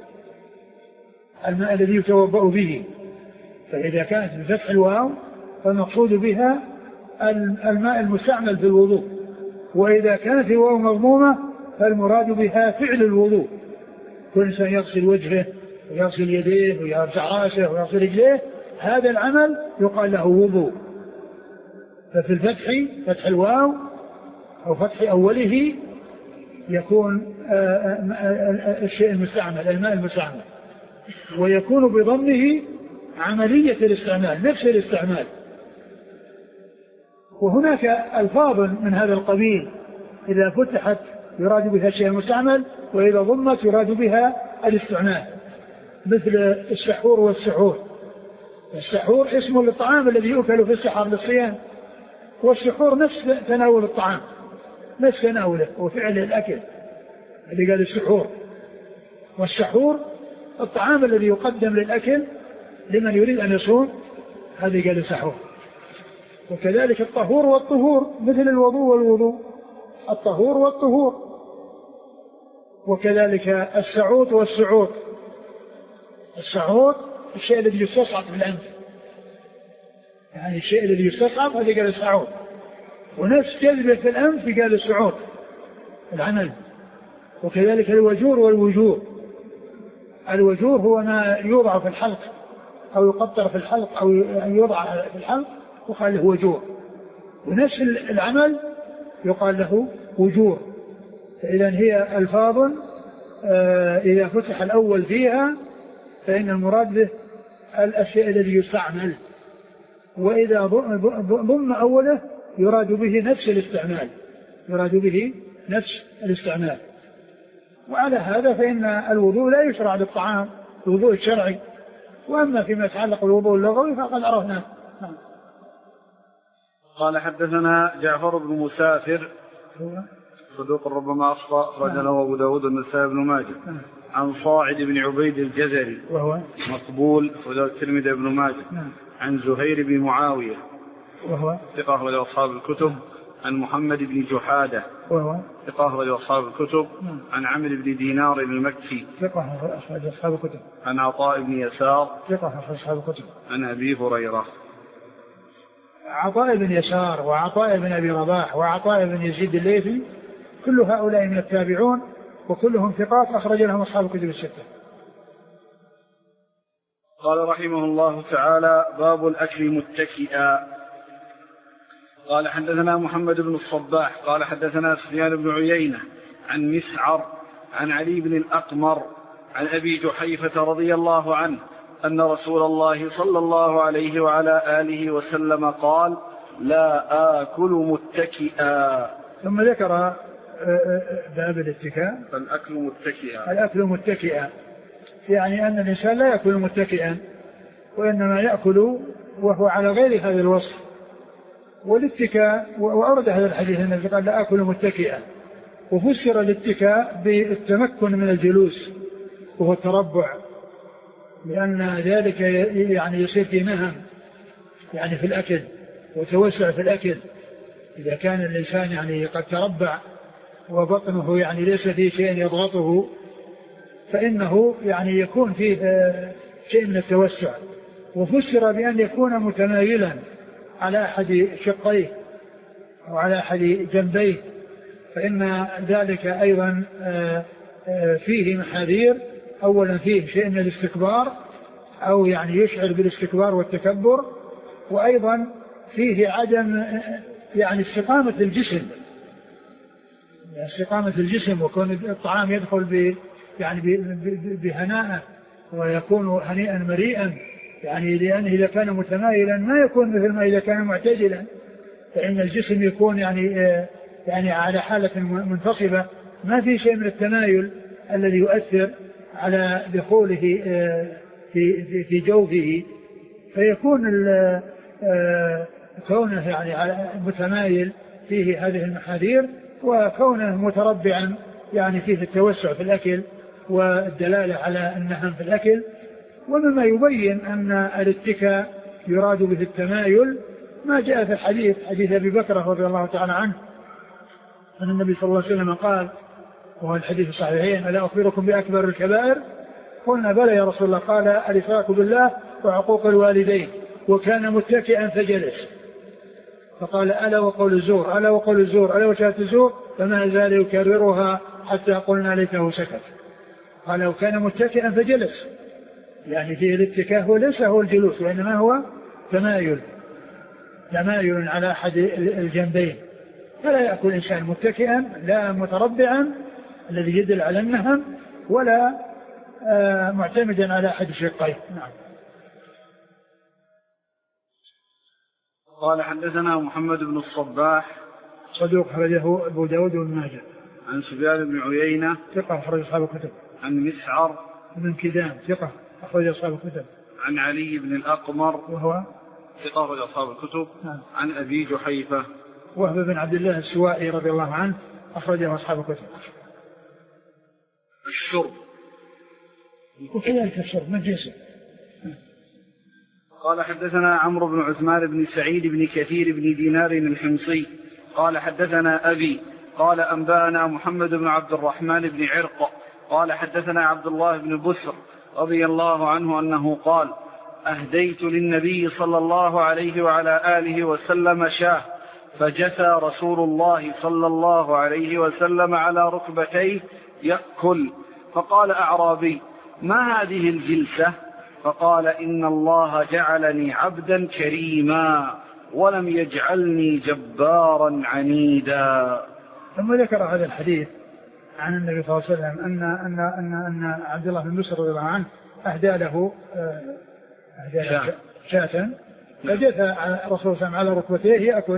الماء الذي يتوضأ به، فإذا كانت بفتح الواو فالمقصود بها الماء المستعمل في الوضوء، وإذا كانت الواو مضمومة فالمراد بها فعل الوضوء، كل إنسان يغسل وجهه ويغسل يديه ويغسل راسه ويغسل رجليه، هذا العمل يقال له وضوء. ففي الفتح فتح الواو أو فتح أوله يكون الشيء المستعمل الماء المستعمل، ويكون بضمه عملية الاستعمال نفس الاستعمال. وهناك ألفاظ من هذا القبيل إذا فتحت يراد بها الشيء المستعمل، وإذا ضمت يراد بها الاستعمال، مثل السحور والسحور. السحور اسم للطعام الذي يؤكل في السحر للصيام، والسحور نفس تناول الطعام نفس تناوله وفعل الأكل الذي قال السحور. والسحور الطعام الذي يقدم للأكل لمن يريد أن يصوم هذه قال سحور. وكذلك الطهور والطهور مثل الوضوء والوضوء، الطهور والطهور. وكذلك السعوط والسعوط، السعوط الشيء الذي يستصعب في الأنف، يعني الشيء الذي يستصعب هذا قال السعوط. ونفس جذبة في الأنف قال السعوط العمل. وكذلك الوجور والوجور، الوجور هو ما يوضع في الحلق أو يقطر في الحلق أو يوضع في الحلق وقال له وجور، ونفس العمل يقال له وجور. فإذا هي ألفاظ إذا فتح الأول فيها فإن المراد به الأشياء الذي يستعمل، وإذا ضم أوله يراد به نفس الاستعمال، يراد به نفس الاستعمال. وعلى هذا فإن الوضوء لا يشرع للطعام، الوضوء الشرعي. وأما فيما يتعلق بالوضوء اللغوي فقد عرفنا. قال حدثنا جعفر بن مسافر صدوق ربما أخطأ، أخرجه أبو داود والنسائي بن ماجه، عن صاعد بن عبيد الجزري وهو مقبول، أخرجه الترمذي بن ماجه، عن زهير بن معاوية وهو ثقة أخرجه أصحاب الكتب، عن محمد بن جحادة وهو ثقة أخرجه أصحاب الكتب، عن عمرو بن دينار المكي ثقة أخرجه أصحاب الكتب، عن عطاء بن يسار ثقة أخرجه أصحاب الكتب، عن أبي هريرة. عطاء بن يسار وعطاء بن أبي رباح وعطاء بن يزيد الليثي كل هؤلاء من التابعون وكلهم ثقات أخرج لهم أصحاب الكتب الستة. قال رحمه الله تعالى: باب الأكل متكئا. قال حدثنا محمد بن الصباح قال حدثنا سفيان بن عيينة عن مسعر عن علي بن الأقمر عن أبي جحيفة رضي الله عنه أن رسول الله صلى الله عليه وعلى آله وسلم قال: لا آكل متكئا. ثم ذكر باب الاتكاء، الأكل متكئا، الأكل متكئا، يعني أن الإنسان لا يأكل متكئا وإنما يأكل وهو على غير هذا الوصف. والاتكاء، وأورد هذا الحديث الذي قال لا آكل متكئا، وفسر الاتكاء بالتمكن من الجلوس وهو التربع، لأن ذلك يعني يصير في مهن يعني في الأكل وتوسع في الأكل. إذا كان الإنسان يعني قد تربع وبطنه يعني ليس فيه شيء يضغطه فإنه يعني يكون فيه شيء من التوسع. وفسر بأن يكون متمايلا على أحد شقيه أو على أحد جنبيه، فإن ذلك أيضا فيه محاذير. أولا فيه شيء من الاستكبار أو يعني يشعر بالاستكبار والتكبر، وأيضا فيه عدم يعني استقامة الجسم، استقامة الجسم، وكون الطعام يدخل ب يعني بهناء ويكون هنيئا مريئا، يعني لأنه إذا كان متمايلا ما يكون مثل ما إذا كان معتدلا، فإن الجسم يكون يعني يعني على حالة منتصبة، ما في شيء من التمايل الذي يؤثر على دخوله في في جوفه، فيكون كونه يعني متمايل فيه هذه المحاذير، وكونه متربعا يعني فيه التوسع في الأكل والدلالة على النهم في الأكل. ومما يبين أن الاتكاء يراد به التمايل ما جاء في الحديث حديث أبي بكر رضي الله تعالى عنه أن النبي صلى الله عليه وسلم قال، وهو الحديث الصحيحين: ألا أخبركم بأكبر الكبائر؟ قلنا: بلى يا رسول الله. قال: الإشراك بالله وعقوق الوالدين. وكان متكئا فجلس، فقال: ألا وقول الزور، ألا وقول الزور، ألا وشهادة الزور، فما زال يكررها حتى قلنا ليته سكت. قال: وكان متكئا فجلس، يعني في الاتكاء هو ليس هو الجلوس، وإنما هو تمايل، تمايل على أحد الجنبين. فلا يأكل الإنسان متكئا لا متربعا الذي يدل على النهم، ولا آه معتمدا على أحد الشقين. نعم. قال حدثنا محمد بن الصباح صدوق أخرجه أبو داود وابن ماجه، عن سفيان بن عيينة ثقة أخرج أصحاب الكتب، عن مسعر بن كدام ثقة أخرج أصحاب الكتب، عن علي بن الأقمر وهو ثقة أخرج أصحاب الكتب، نعم. عن أبي جحيفة وهب بن عبد الله السوائي رضي الله عنه أخرجه أصحاب الكتب. الشرب وكذلك الشرب مجلسه. قال حدثنا عمرو بن عثمان بن سعيد بن كثير بن دينار الحمصي قال حدثنا أبي قال أنبأنا محمد بن عبد الرحمن بن عرق قال حدثنا عبد الله بن بسر رضي الله عنه أنه قال أهديت للنبي صلى الله عليه وعلى آله وسلم شاه فجثى رسول الله صلى الله عليه وسلم على ركبتيه يأكل، فقال أعرابي: ما هذه الجلسة؟ فقال: إن الله جعلني عبدا كريما ولم يجعلني جبارا عنيدا. ثم ذكر هذا الحديث عن النبي صلى الله عليه وسلم أن أن أن أن عبد الله بن بسر رضي الله عنه أهدى له أهدى له شاة فجثى الرسول صلى الله عليه وسلم على ركبتيه يأكل.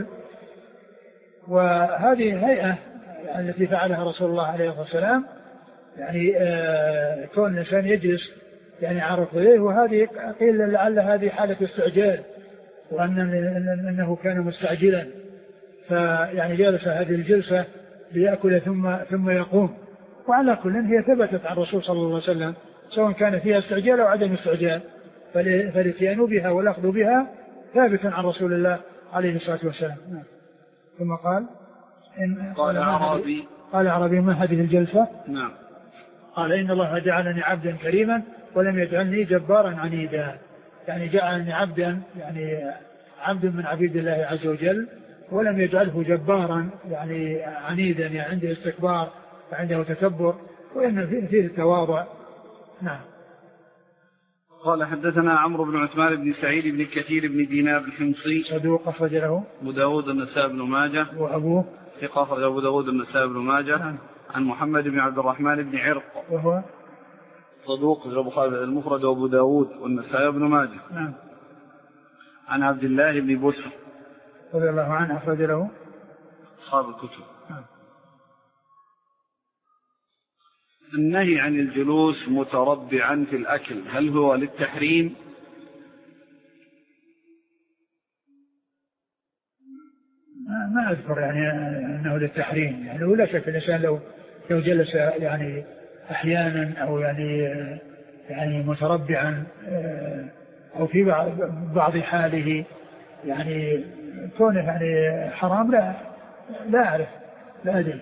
وهذه هيئة التي فعلها رسول الله عليه الصلاة والسلام، يعني آه كون الإنسان يجلس يعني على ركبتيه، وهذه قيل لعل هذه حالة استعجال، وأن أنه كان مستعجلا فيعني جالس هذه الجلسة ليأكل ثم ثم يقوم. وعلى كل هي ثبتت عن الرسول صلى الله عليه وسلم سواء كان فيها استعجال أو عدم استعجال، فالاتيان بها والأخذ بها ثابت عن رسول الله عليه الصلاة والسلام. ثم قال إن قال أعرابي قال أعرابي: ما هذه الجلسة؟ نعم. قال: إن الله جعلني عبدا كريما ولم يجعلني جبارا عنيدا. يعني جعلني عبدا، يعني عبد من عبيد الله عز وجل، ولم يجعله جبارا يعني عنيدا، يعني عنده استكبار وعنده تكبر، وإن فيه التواضع. نعم. قال حدثنا عمرو بن عثمان بن سعيد بن كثير بن دينار الحمصي صدوق أخرج له أبو داود النسائي بن ماجه وأبوه ثقة أخرج أبو داود النسائي بن ماجه. نعم. عن محمد بن عبد الرحمن بن عرق وهو صدوق البخاري المفرد وأبو داود والنسائي بن ماجه. نعم. عن عبد الله بن بسر رضي الله عنه أخرج له أصحاب الكتب. نعم. النهي عن الجلوس متربعا في الأكل هل هو للتحريم؟ ما أذكر يعني أنه للتحريم، يعني ولا شك الإنسان لو لو جلس يعني أحيانا أو يعني يعني متربعا أو في بعض حاله يعني كونه يعني حرام، لا لا أعرف لا أدري.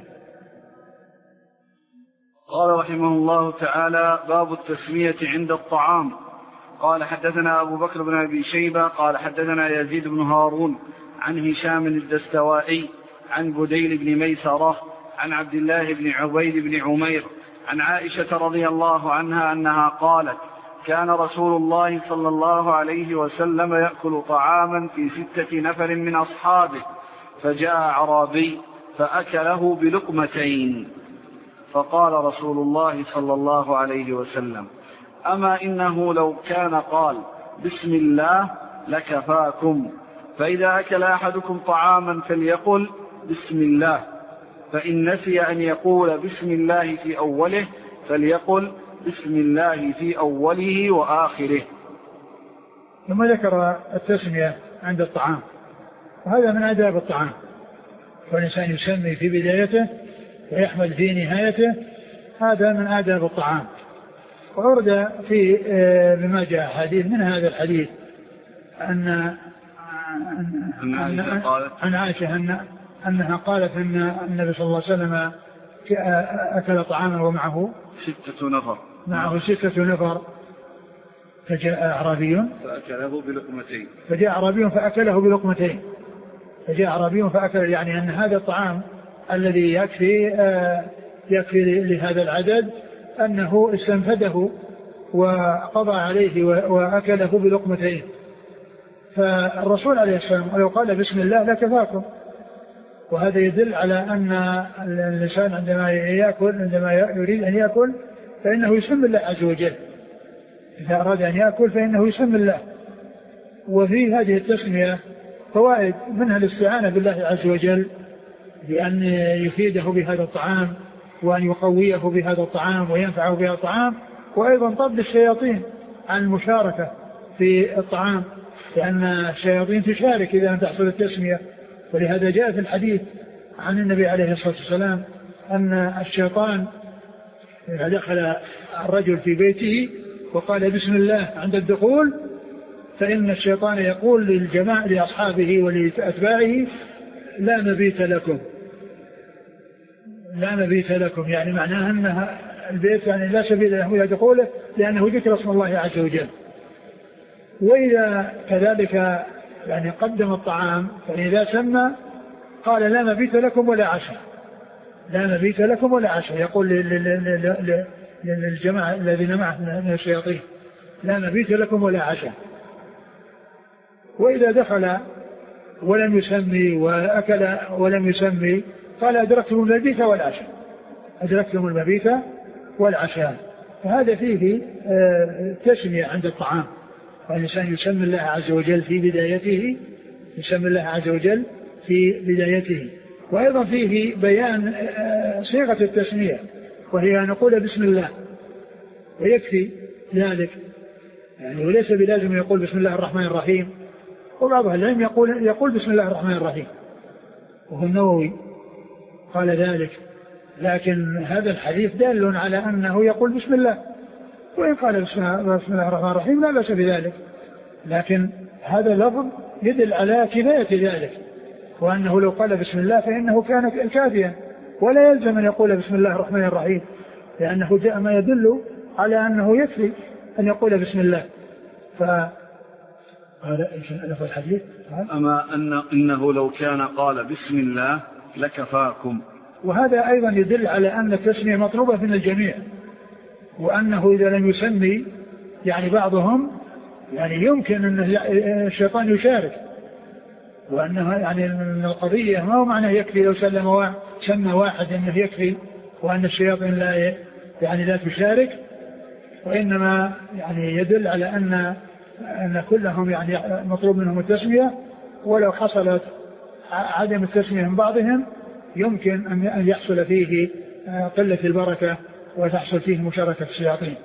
قال رحمه الله تعالى: باب التسمية عند الطعام. قال حدثنا أبو بكر بن أبي شيبة قال حدثنا يزيد بن هارون عن هشام الدستوائي عن بديل بن ميسرة عن عبد الله بن عبيد بن عمير عن عائشة رضي الله عنها أنها قالت: كان رسول الله صلى الله عليه وسلم يأكل طعاما في ستة نفر من أصحابه، فجاء أعرابي فأكله بلقمتين، فقال رسول الله صلى الله عليه وسلم: أما إنه لو كان قال بسم الله لكفاكم، فإذا أكل أحدكم طعاما فليقل بسم الله، فإن نسي أن يقول بسم الله في أوله فليقل بسم الله في أوله وآخره. ثم ذكر التسمية عند الطعام، وهذا من آداب الطعام، والإنسان يسمي في بدايته ويحمد في نهايته، هذا من آداب الطعام. وورد في بما جاء حديث من هذا الحديث أن عن عائشة أن أنها قالت أن النبي صلى الله عليه وسلم أكل طعاما ومعه ستة نفر معه ستة نفر فجاء أعرابي فأكله بلقمتين فجاء أعرابي فأكله بلقمتين فجاء أعرابي فأكل، يعني أن هذا الطعام الذي يكفي يكفي لهذا العدد أنه استنفده وقضى عليه وأكله بلقمتين. فالرسول عليه السلام لو قال بسم الله لكفاكم، وهذا يدل على أن الإنسان عندما يأكل عندما يريد أن يأكل فإنه يسمي الله عز وجل، إذا أراد أن يأكل فإنه يسمي الله. وفي هذه التسمية فوائد، منها الاستعانة بالله عز وجل بأن يفيده بهذا الطعام وأن يقويه بهذا الطعام وينفعه بهذا الطعام، وأيضا طرد الشياطين عن المشاركة في الطعام، لأن الشياطين تشارك إذا لم تحصل التسمية. ولهذا جاء في الحديث عن النبي عليه الصلاة والسلام أن الشيطان إذا دخل الرجل في بيته وقال بسم الله عند الدخول فإن الشيطان يقول للجماعة لأصحابه ولأتباعه لا مبيت لكم، لا مبيت لكم، يعني معناها أن البيت يعني لا سبيل له إلى دخوله لأنه ذكر اسم الله عز وجل. وإذا كذلك يعني قدم الطعام فإذا سمى قال لا مبيت لكم ولا عشاء، لا مبيت لكم ولا عشاء، يقول للجماعة الذين معه من الشياطين لا مبيت لكم ولا عشاء. وإذا دخل ولم يسمي وأكل ولم يسمي قال أدركتم المبيت والعشاء، أدركتم المبيت والعشاء. فهذا فيه تسمية عند الطعام، والإنسان يسمي الله عز وجل في بدايته، يسمي الله عز وجل في بدايته. وأيضا فيه بيان صيغة التسمية وهي أن نقول بسم الله ويكفي ذلك، يعني وليس بلازم يقول بسم الله الرحمن الرحيم، وبعض العلم يقول يقول بسم الله الرحمن الرحيم، وهو النووي قال ذلك. لكن هذا الحديث دال على أنه يقول بسم الله، وإن قال بسم الله الرحمن الرحيم لا بأس بذلك، لكن هذا اللفظ يدل على كفاية ذلك، وأنه لو قال بسم الله فإنه كان كافيا، ولا يلزم أن يقول بسم الله الرحمن الرحيم، لأنه جاء ما يدل على أنه يكفي أن يقول بسم الله. ف هذا لفظ الحديث. أما أن إنه لو كان قال بسم الله لكفاكم. وهذا أيضا يدل على أن التسمية مطلوبة من الجميع، وأنه إذا لم يسمي يعني بعضهم يعني يمكن أن الشيطان يشارك، وأنه يعني من القضية ما هو معنى يكفي لو سلم واحد سمى واحد أنه يكفي وأن الشياطين لا يعني لا تشارك، وإنما يعني يدل على أن أن كلهم يعني مطلوب منهم التسمية، ولو حصلت عدم التسمية من بعضهم يمكن أن يحصل فيه قلة البركة وتحصل فيه مشاركة الشياطين.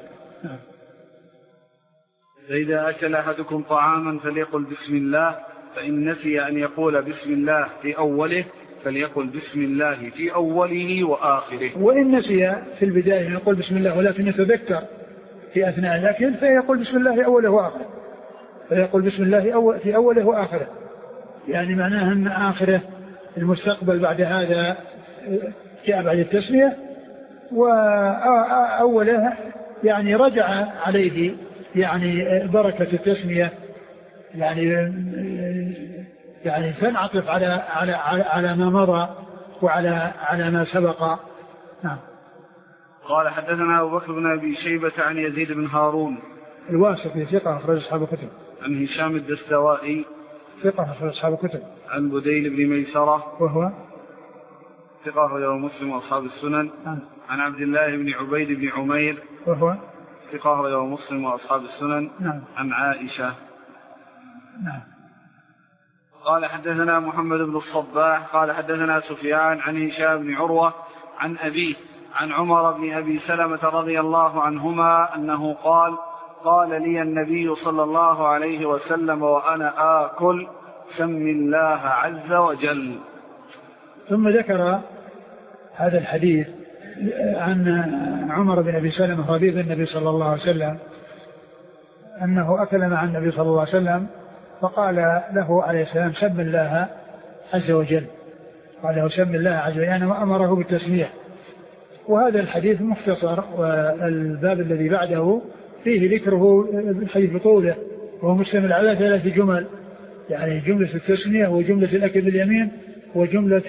فإذا أكل أحدكم طعاما فليقل بسم الله، فإن نسي أن يقول بسم الله في أوله فليقل بسم الله في أوله وآخره. وإن نسي في البداية يقول بسم الله ولكن يتذكر في أثناء الأكل فيقول بسم الله أوله وآخره، فيقول بسم الله أول في أوله وآخره، يعني معناها أن آخره المستقبل بعد هذا جاء بعد التسمية، وأوله يعني رجع عليه يعني بركة التسمية، يعني يعني فنعطف على على على ما مضى وعلى على ما سبق. نعم. قال حدثنا أبو بكر بن أبي شيبة عن يزيد بن هارون الواسطي ثقة أخرج أصحاب الكتب. عن هشام الدستوائي ثقة أخرج أصحاب الكتب. عن بديل بن ميسرة وهو ثقة أخرجه مسلم وأصحاب السنن. نعم. عن عبد الله بن عبيد بن عمير وهو ثقة أخرجه مسلم وأصحاب السنن. نعم. عن عائشة. نعم. قال حدثنا محمد بن الصباح قال حدثنا سفيان عن هشام بن عروة عن أبيه عن عمر بن أبي سلمة رضي الله عنهما أنه قال قال لي النبي صلى الله عليه وسلم وأنا آكل سم الله عز وجل. ثم ذكر هذا الحديث عن عمر بن أبي سلمة ربيب النبي صلى الله عليه وسلم أنه أكل مع النبي صلى الله عليه وسلم فقال له عليه السلام سم الله عز وجل، قال له سم الله عز وجل يعني وأمره بالتسمية. وهذا الحديث مختصر، والباب الذي بعده فيه ذكره الحديث بطوله، وهو مشتمل على ثلاث جمل، يعني جملة التسمية وجملة الأكل باليمين وجملة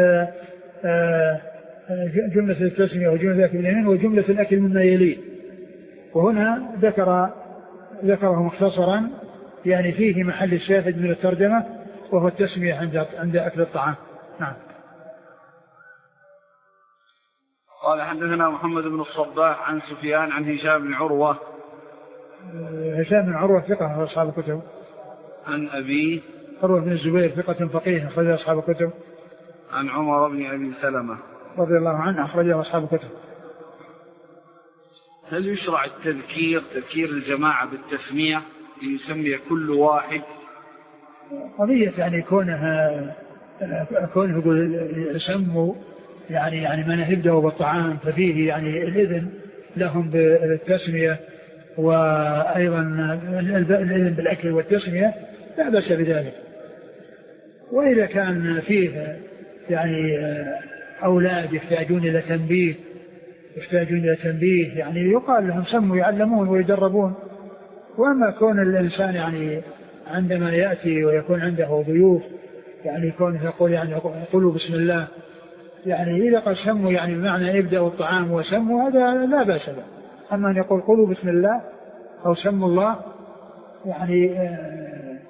جملة التسمية وجملة الأكل باليمين وجملة الأكل مما يليه. وهنا ذكر ذكره مختصرا يعني فيه محل الشاهد من الترجمة وهو التسمية عند عند أكل الطعام. نعم. قال حدثنا محمد بن الصباح عن سفيان عن هشام بن عروة. هشام بن عروة ثقة في أصحاب الكتب. عن أبي عروة بن الزبير ثقة فقيه أخرج أصحاب الكتب. عن عمر بن أبي سلمة رضي الله عنه أخرجه أصحاب الكتب. هل يشرع التذكير تذكير الجماعة بالتسمية ليسمي كل واحد؟ قضية يعني كونها كونه يقول سموا يعني يعني من يبدأ بالطعام ففيه يعني الإذن لهم بالتسمية، وأيضا الإذن بالأكل والتسمية لا بأس بذلك. وإذا كان فيه يعني أولاد يحتاجون إلى تنبيه يحتاجون إلى تنبيه يعني يقال لهم سموا يعلمون ويدربون. وأما كون الإنسان يعني عندما يأتي ويكون عنده ضيوف يعني يكون يقول يعني قولوا بسم الله، يعني إذا قال سموا يعني بمعنى يبدأوا الطعام وسموا هذا لا بأس به. أما أن يقول قولوا بسم الله أو سموا الله يعني آه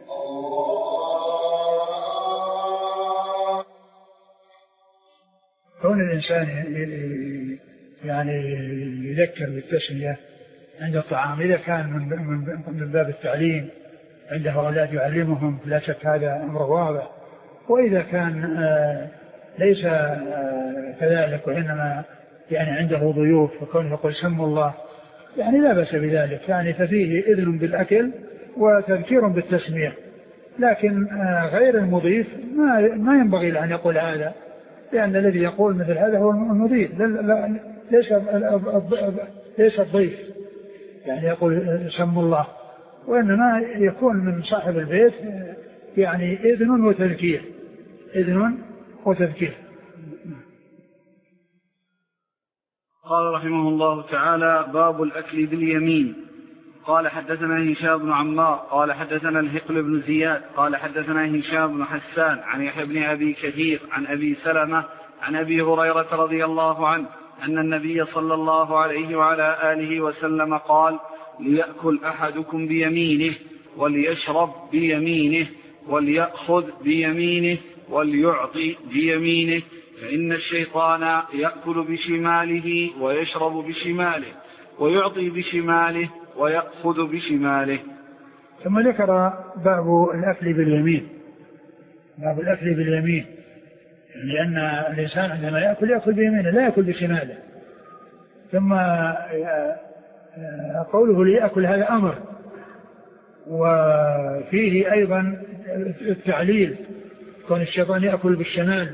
كون الإنسان يعني يذكر بالتسمية عند الطعام إذا كان من باب التعليم عنده أولاد يعلمهم لا شك هذا أمر واضح. وإذا كان آه ليس آه كذلك وإنما يعني عنده ضيوف وكونه يقول سموا الله يعني لا بأس بذلك، يعني ففيه إذن بالأكل وتذكير بالتسمية. لكن آه غير المضيف ما, ما ينبغي له أن يقول هذا، لأن الذي يقول مثل هذا هو المضيف ليس ليس الضيف يعني يقول سموا الله، وإنما يكون من صاحب البيت يعني إذن وتذكير إذن وتذكير. قال رحمه الله تعالى: باب الأكل باليمين. قال حدثنا هشام بن عمار قال حدثنا الهقل بن زياد قال حدثنا هشام بن حسان عن يحيى بن أبي كثير عن أبي سلمة عن أبي هريرة رضي الله عنه أن النبي صلى الله عليه وعلى آله وسلم قال: ليأكل أحدكم بيمينه وليشرب بيمينه وليأخذ بيمينه وليعطي بيمينه، فإن الشيطان يأكل بشماله ويشرب بشماله ويعطي بشماله ويأخذ بشماله. ثم ذكر باب الأكل باليمين. باب الأكل باليمين لأن الإنسان عندما يأكل يأكل بيمينه لا يأكل بشماله. ثم قوله ليأكل هذا أمر، وفيه أيضا التعليل كون الشيطان يأكل بالشمال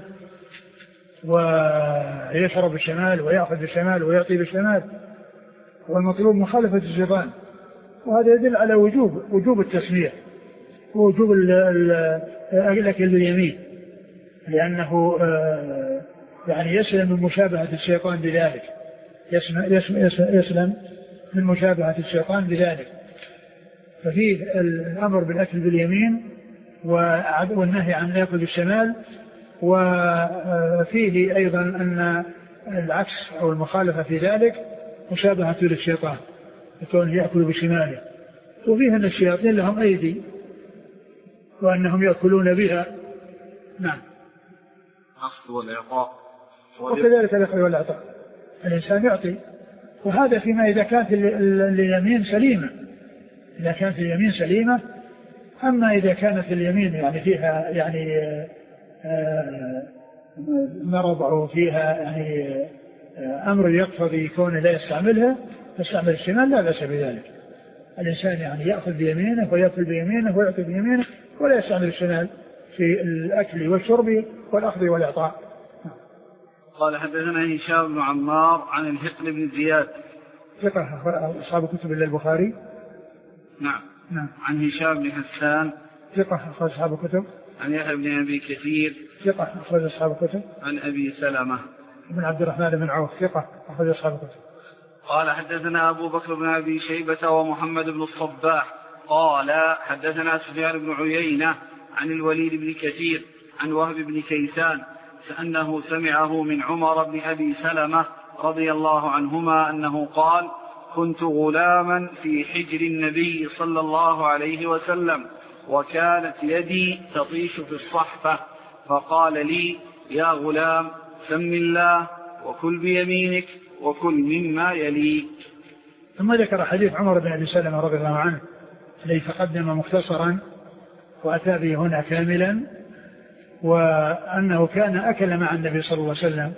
ويشرب بالشمال ويأخذ بالشمال ويعطي بالشمال، والمطلوب مخالفة الشيطان. وهذا يدل على وجوب وجوب التسمية ووجوب الأكل باليمين، لأنه يعني يسلم من مشابهة الشيطان بذلك يسلم من مشابهة الشيطان بذلك. ففيه الأمر بالأكل باليمين والنهي عن الأكل بالشمال، وفيه أيضا أن العكس أو المخالفة في ذلك مشابهة للشيطان يكون يأكل بشماله. وفيه أن الشياطين لهم أيدي وأنهم يأكلون بها. نعم. الأخذ والإعطاء وكذلك الأخذ والإعطاء الإنسان يعطي، وهذا فيما إذا كانت اليمين سليمة إذا كانت اليمين سليمة. أما إذا كانت اليمين يعني فيها يعني مرض أو فيها يعني أمر يقتضي كونه لا يستعملها يستعمل الشمال لا بأس بذلك. الإنسان يعني يأخذ بيمينه ويأكل بيمينه ويعطي بيمينه ولا يستعمل الشمال في الأكل والشرب والأخذ والإعطاء. قال حدثنا هشام بن عمار عن الهقل بن زياد ثقة أصحاب كتب إلا البخاري. نعم. نعم. عن هشام بن حسان ثقة أخرج أصحاب كتب. عن يحيى بن أبي كثير ثقة أخرج أصحاب كتب. عن أبي سلمة بن عبد الرحمن بن عوف ثقة أخرج أصحاب كتب. قال حدثنا أبو بكر بن أبي شيبة ومحمد بن الصباح قال حدثنا سفيان بن عيينة عن الوليد بن كثير عن وهب بن كيسان أنه سمعه من عمر بن أبي سلمة رضي الله عنهما أنه قال: كنت غلاما في حجر النبي صلى الله عليه وسلم وكانت يدي تطيش في الصحفة، فقال لي: يا غلام سم الله وكل بيمينك وكل مما يليك. ثم ذكر حديث عمر بن أبي سلمة رضي الله عنه الذي تقدم مختصرا وأتى به هنا كاملا، وأنه كان أكل مع النبي صلى الله عليه وسلم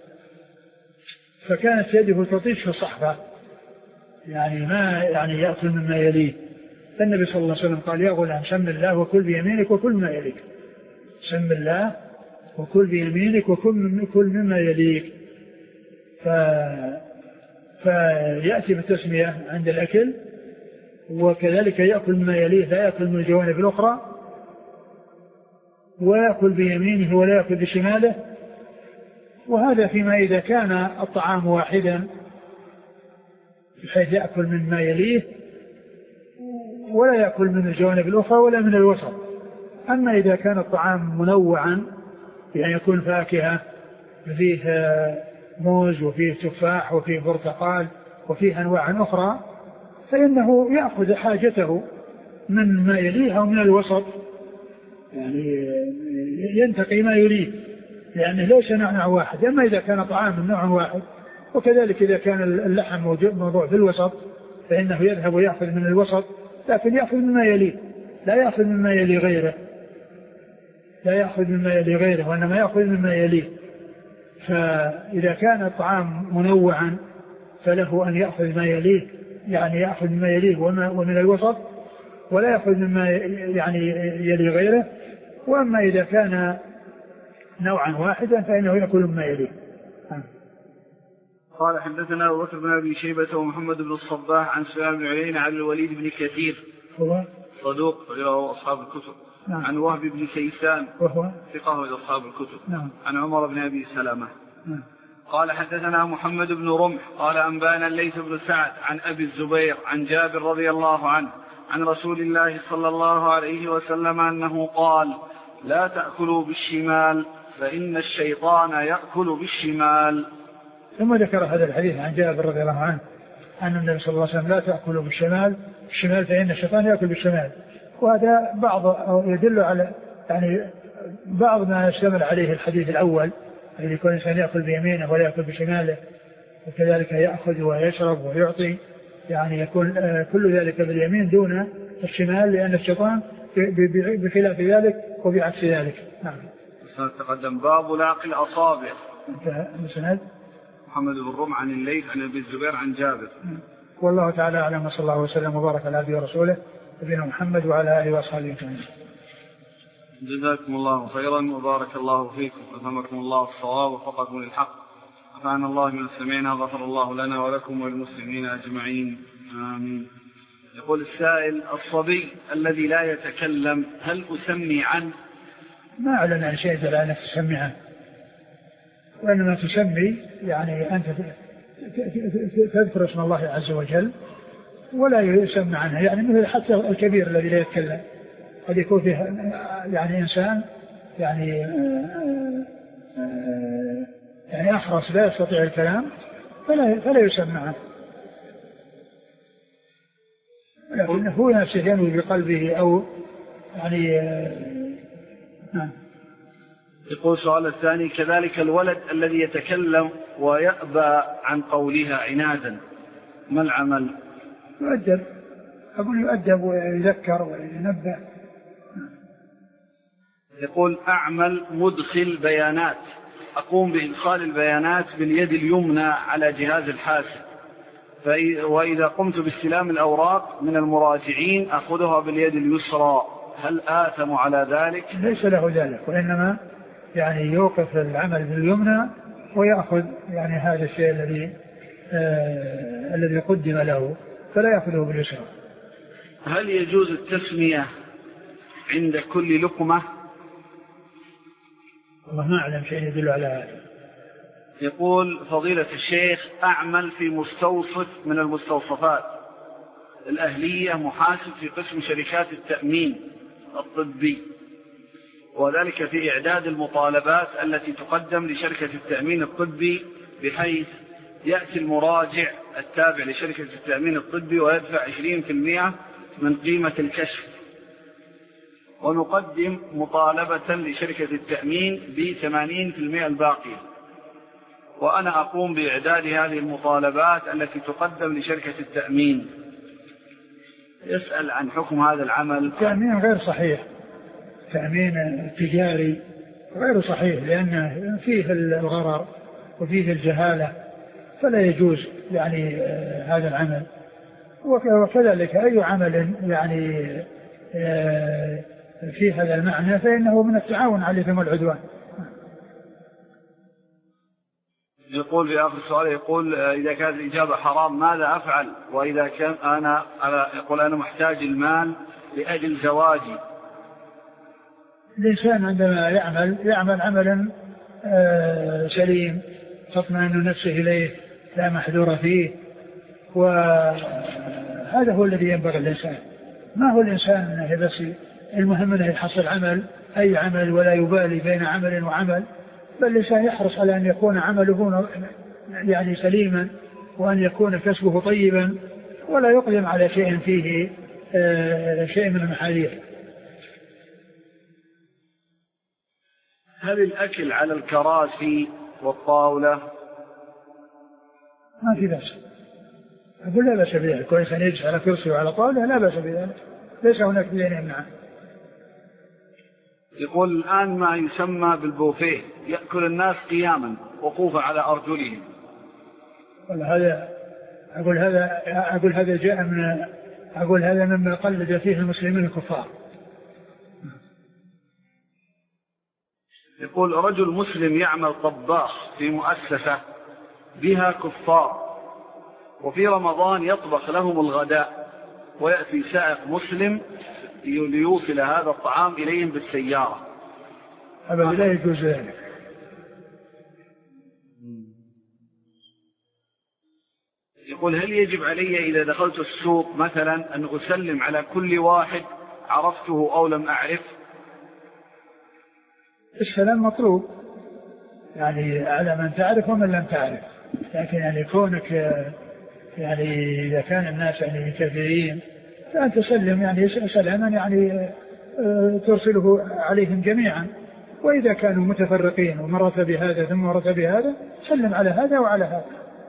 فكانت يده تطيش في الصحفة يعني ما يعني يأكل مما يليه. فالنبي صلى الله عليه وسلم قال: يا غلام سم الله وكل بيمينك وكل مما يليك. سم الله وكل بيمينك وكل مما يليك. ف... فيأتي بالتسمية عند الأكل وكذلك يأكل مما يليه لا يأكل من الجوانب الأخرى، ويأكل بيمينه ولا يأكل بشماله. وهذا فيما إذا كان الطعام واحدا بحيث يأكل مما يليه ولا يأكل من الجوانب الأخرى ولا من الوسط. أما إذا كان الطعام منوعا يعني يكون فاكهة فيه موز وفيه تفاح وفيه برتقال وفيه أنواع أخرى فإنه يأخذ حاجته من ما يليه أو من الوسط، يعني ينتقي ما يريد لأنه ليس نوع واحد. أما إذا كان طعام من نوع واحد وكذلك إذا كان اللحم موضوع في الوسط فإنه يذهب ويأخذ من الوسط، لكن يأخذ مما يليه لا يأخذ مما يلي غيره لا يأخذ مما يلي غيره وإنما يأخذ مما يليه. فإذا كان الطعام منوعا فله أن يأخذ ما يليه، يعني يأخذ مما يليه ومن الوسط ولا يأخذ مما يعني يلي غيره. وأما إذا كان نوعا واحدا فإنه يأكل مما يليه. قال حدثنا أبو بكر بن أبي شيبة ومحمد بن الصباح عن سفيان بن عيينة عن الوليد بن كثير هو صدوق رواه أصحاب الكتب. نعم. عن وهب بن كيسان وهو ثقة إلى أصحاب الكتب. نعم. عن عمر بن أبي سلمة. نعم. قال حدثنا محمد بن رمح قال أنبانا الليث بن سعد عن أبي الزبير عن جابر رضي الله عنه عن رسول الله صلى الله عليه وسلم أنه قال لا تأكلوا بالشمال فإن الشيطان يأكل بالشمال. ثم ذكر هذا الحديث عن جابر رضي الله عنه أن النبي صلى الله عليه وسلم لا تأكلوا بالشمال الشمال فإن الشيطان يأكل بالشمال. وهذا بعض يدل على يعني بعض ما يشتمل عليه الحديث الأول الذي يكون الإنسان يأكل بيمينه ولا يأكل بشماله، وكذلك يأخذ ويشرب ويعطي، يعني يكون كل ذلك باليمين دون الشمال لأن الشيطان بخلاف ذلك وبعكس ذلك. نعم. تقدم باب لاقي الأصابع. مسند محمد بن رمح عن الليث عن أبي الزبير عن جابر. والله تعالى أعلم وصلى الله وسلم وبارك على عبده ورسوله نبينا محمد وعلى آله وأصحابه أجمعين. جزاكم الله خيرا وبارك الله فيكم وألهمكم الله الصواب ووفقكم للحق. نفعنا الله من سمعنا غفر الله لنا ولكم وللمسلمين أجمعين آمين. يقول السائل الصبي الذي لا يتكلم هل أسمي عنه؟ ما أعلن عن شيء لا أنك تسمي عنه، وإنما تسمي يعني أنت تذكر اسم الله عز وجل ولا يسمى عنه، يعني مثل حتى الكبير الذي لا يتكلم قد يكون فيه يعني إنسان يعني يعني أحرص لا يستطيع الكلام فلا, فلا يسمى عنه، لكن هو نفسه ينوي بقلبه أو يعني نعم. يقول السؤال الثاني كذلك الولد الذي يتكلم ويأبى عن قولها عنادا ما العمل؟ يؤدب، أقول يؤدب ويذكر وينبه. يقول أعمل مدخل بيانات، أقوم بإدخال البيانات باليد اليمنى على جهاز الحاسب، وإذا قمت باستلام الأوراق من المراجعين أخذها باليد اليسرى، هل آثم على ذلك؟ ليس له ذلك، وإنما يعني يوقف العمل باليمنى ويأخذ يعني هذا الشيء الذي آه الذي قدم له فلا يأخذه باليسرى. هل يجوز التسمية عند كل لقمة؟ والله ما أعلم شيء يدل على هذا. يقول فضيلة الشيخ أعمل في مستوصف من المستوصفات الأهلية محاسب في قسم شركات التأمين الطبي، وذلك في إعداد المطالبات التي تقدم لشركة التأمين الطبي، بحيث يأتي المراجع التابع لشركة التأمين الطبي ويدفع عشرين بالمئة من قيمة الكشف، ونقدم مطالبة لشركة التأمين بثمانين بالمئة الباقية، وأنا أقوم بإعداد هذه المطالبات التي تقدم لشركة التأمين. يسأل عن حكم هذا العمل. التأمين غير صحيح، تأمين تجاري غير صحيح لأن فيه الغرر وفيه الجهالة، فلا يجوز يعني هذا العمل. وكذلك أي عمل يعني في هذا المعنى فإنه من التعاون على الإثم والعدوان. يقول في آخر السؤال يقول إذا كانت الإجابة حرام ماذا أفعل؟ وإذا كان أنا يقول أنا محتاج المال لأجل زواجي. الإنسان عندما يعمل يعمل عملا سليم تطمئن نفسه إليه لا محذور فيه، وهذا هو الذي ينبغي الإنسان. ما هو الإنسان بس المهم أنه يحصل عمل أي عمل ولا يبالي بين عمل وعمل، بل الإنسان يحرص على أن يكون عمله يعني سليما وأن يكون كسبه طيبا ولا يقدم على شيء فيه شيء من المحاذير. هل الأكل على الكراسي والطاولة؟ ما في بأس، أقول لا بأس بذلك، كل إنسان يجلس على كرسي وعلى طاولة لا بأس بذلك، ليس هناك دين يمنعه. يقول الآن ما يسمى بالبوفيه يأكل الناس قياما وقوفا على أرجلهم. والله هذا أقول هذا أقول هذا جاء من أقول هذا مما قلد فيه المسلمين الكفار. يقول رجل مسلم يعمل طباخ في مؤسسة بها كفار، وفي رمضان يطبخ لهم الغداء، ويأتي سائق مسلم ليوصل هذا الطعام إليهم بالسيارة. هذا لا يجوز ذلك. يقول هل يجب علي إذا دخلت السوق مثلا أن أسلم على كل واحد عرفته أو لم أعرف؟ السلام مطلوب يعني على من تعرف ومن لم تعرف، لكن يعني كونك يعني إذا كان الناس يعني كثيرين فأن تسلم يعني سلاما يعني ترسله عليهم جميعا، وإذا كانوا متفرقين ومرت بهذا ثم مرت بهذا سلم على هذا وعلى هذا.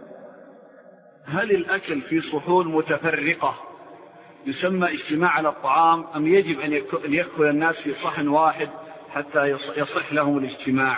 هل الأكل في صحون متفرقة يسمى اجتماع على الطعام أم يجب أن يأكل الناس في صحن واحد حتى يصح لهم الاجتماع؟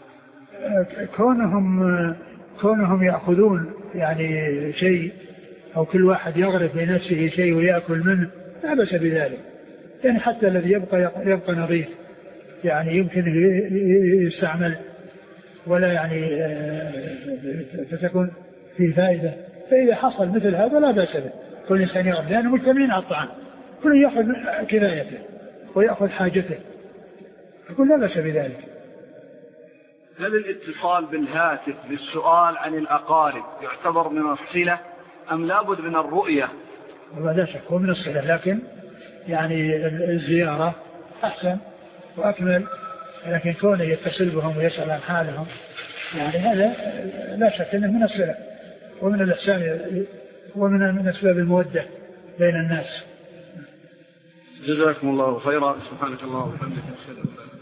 كونهم كونهم يأخذون يعني شيء أو كل واحد يغرف لنفسه شيء ويأكل منه لا بأس بذلك، يعني حتى الذي يبقى يبقى نظيف يعني يمكن يستعمل ولا يعني فتكون فيه فائدة. فإذا حصل مثل هذا لا بأس به، كل إنسان يغرف لأنه مجتمعين على الطعام، كل يأخذ كفايته ويأخذ حاجته، يقول لا بأس بذلك. هل الاتصال بالهاتف للسؤال عن الأقارب يعتبر من الصلة أم لابد من الرؤية؟ لا شك هو من الصلة، لكن يعني الزيارة أحسن وأكمل، لكن كونه يتصل بهم ويسأل عن حالهم يعني هذا لا شك أنه من الصلة ومن الإحسان ومن من أسباب المودة بين الناس. جزاكم الله خيرا. سبحانك اللهم وبحمدك.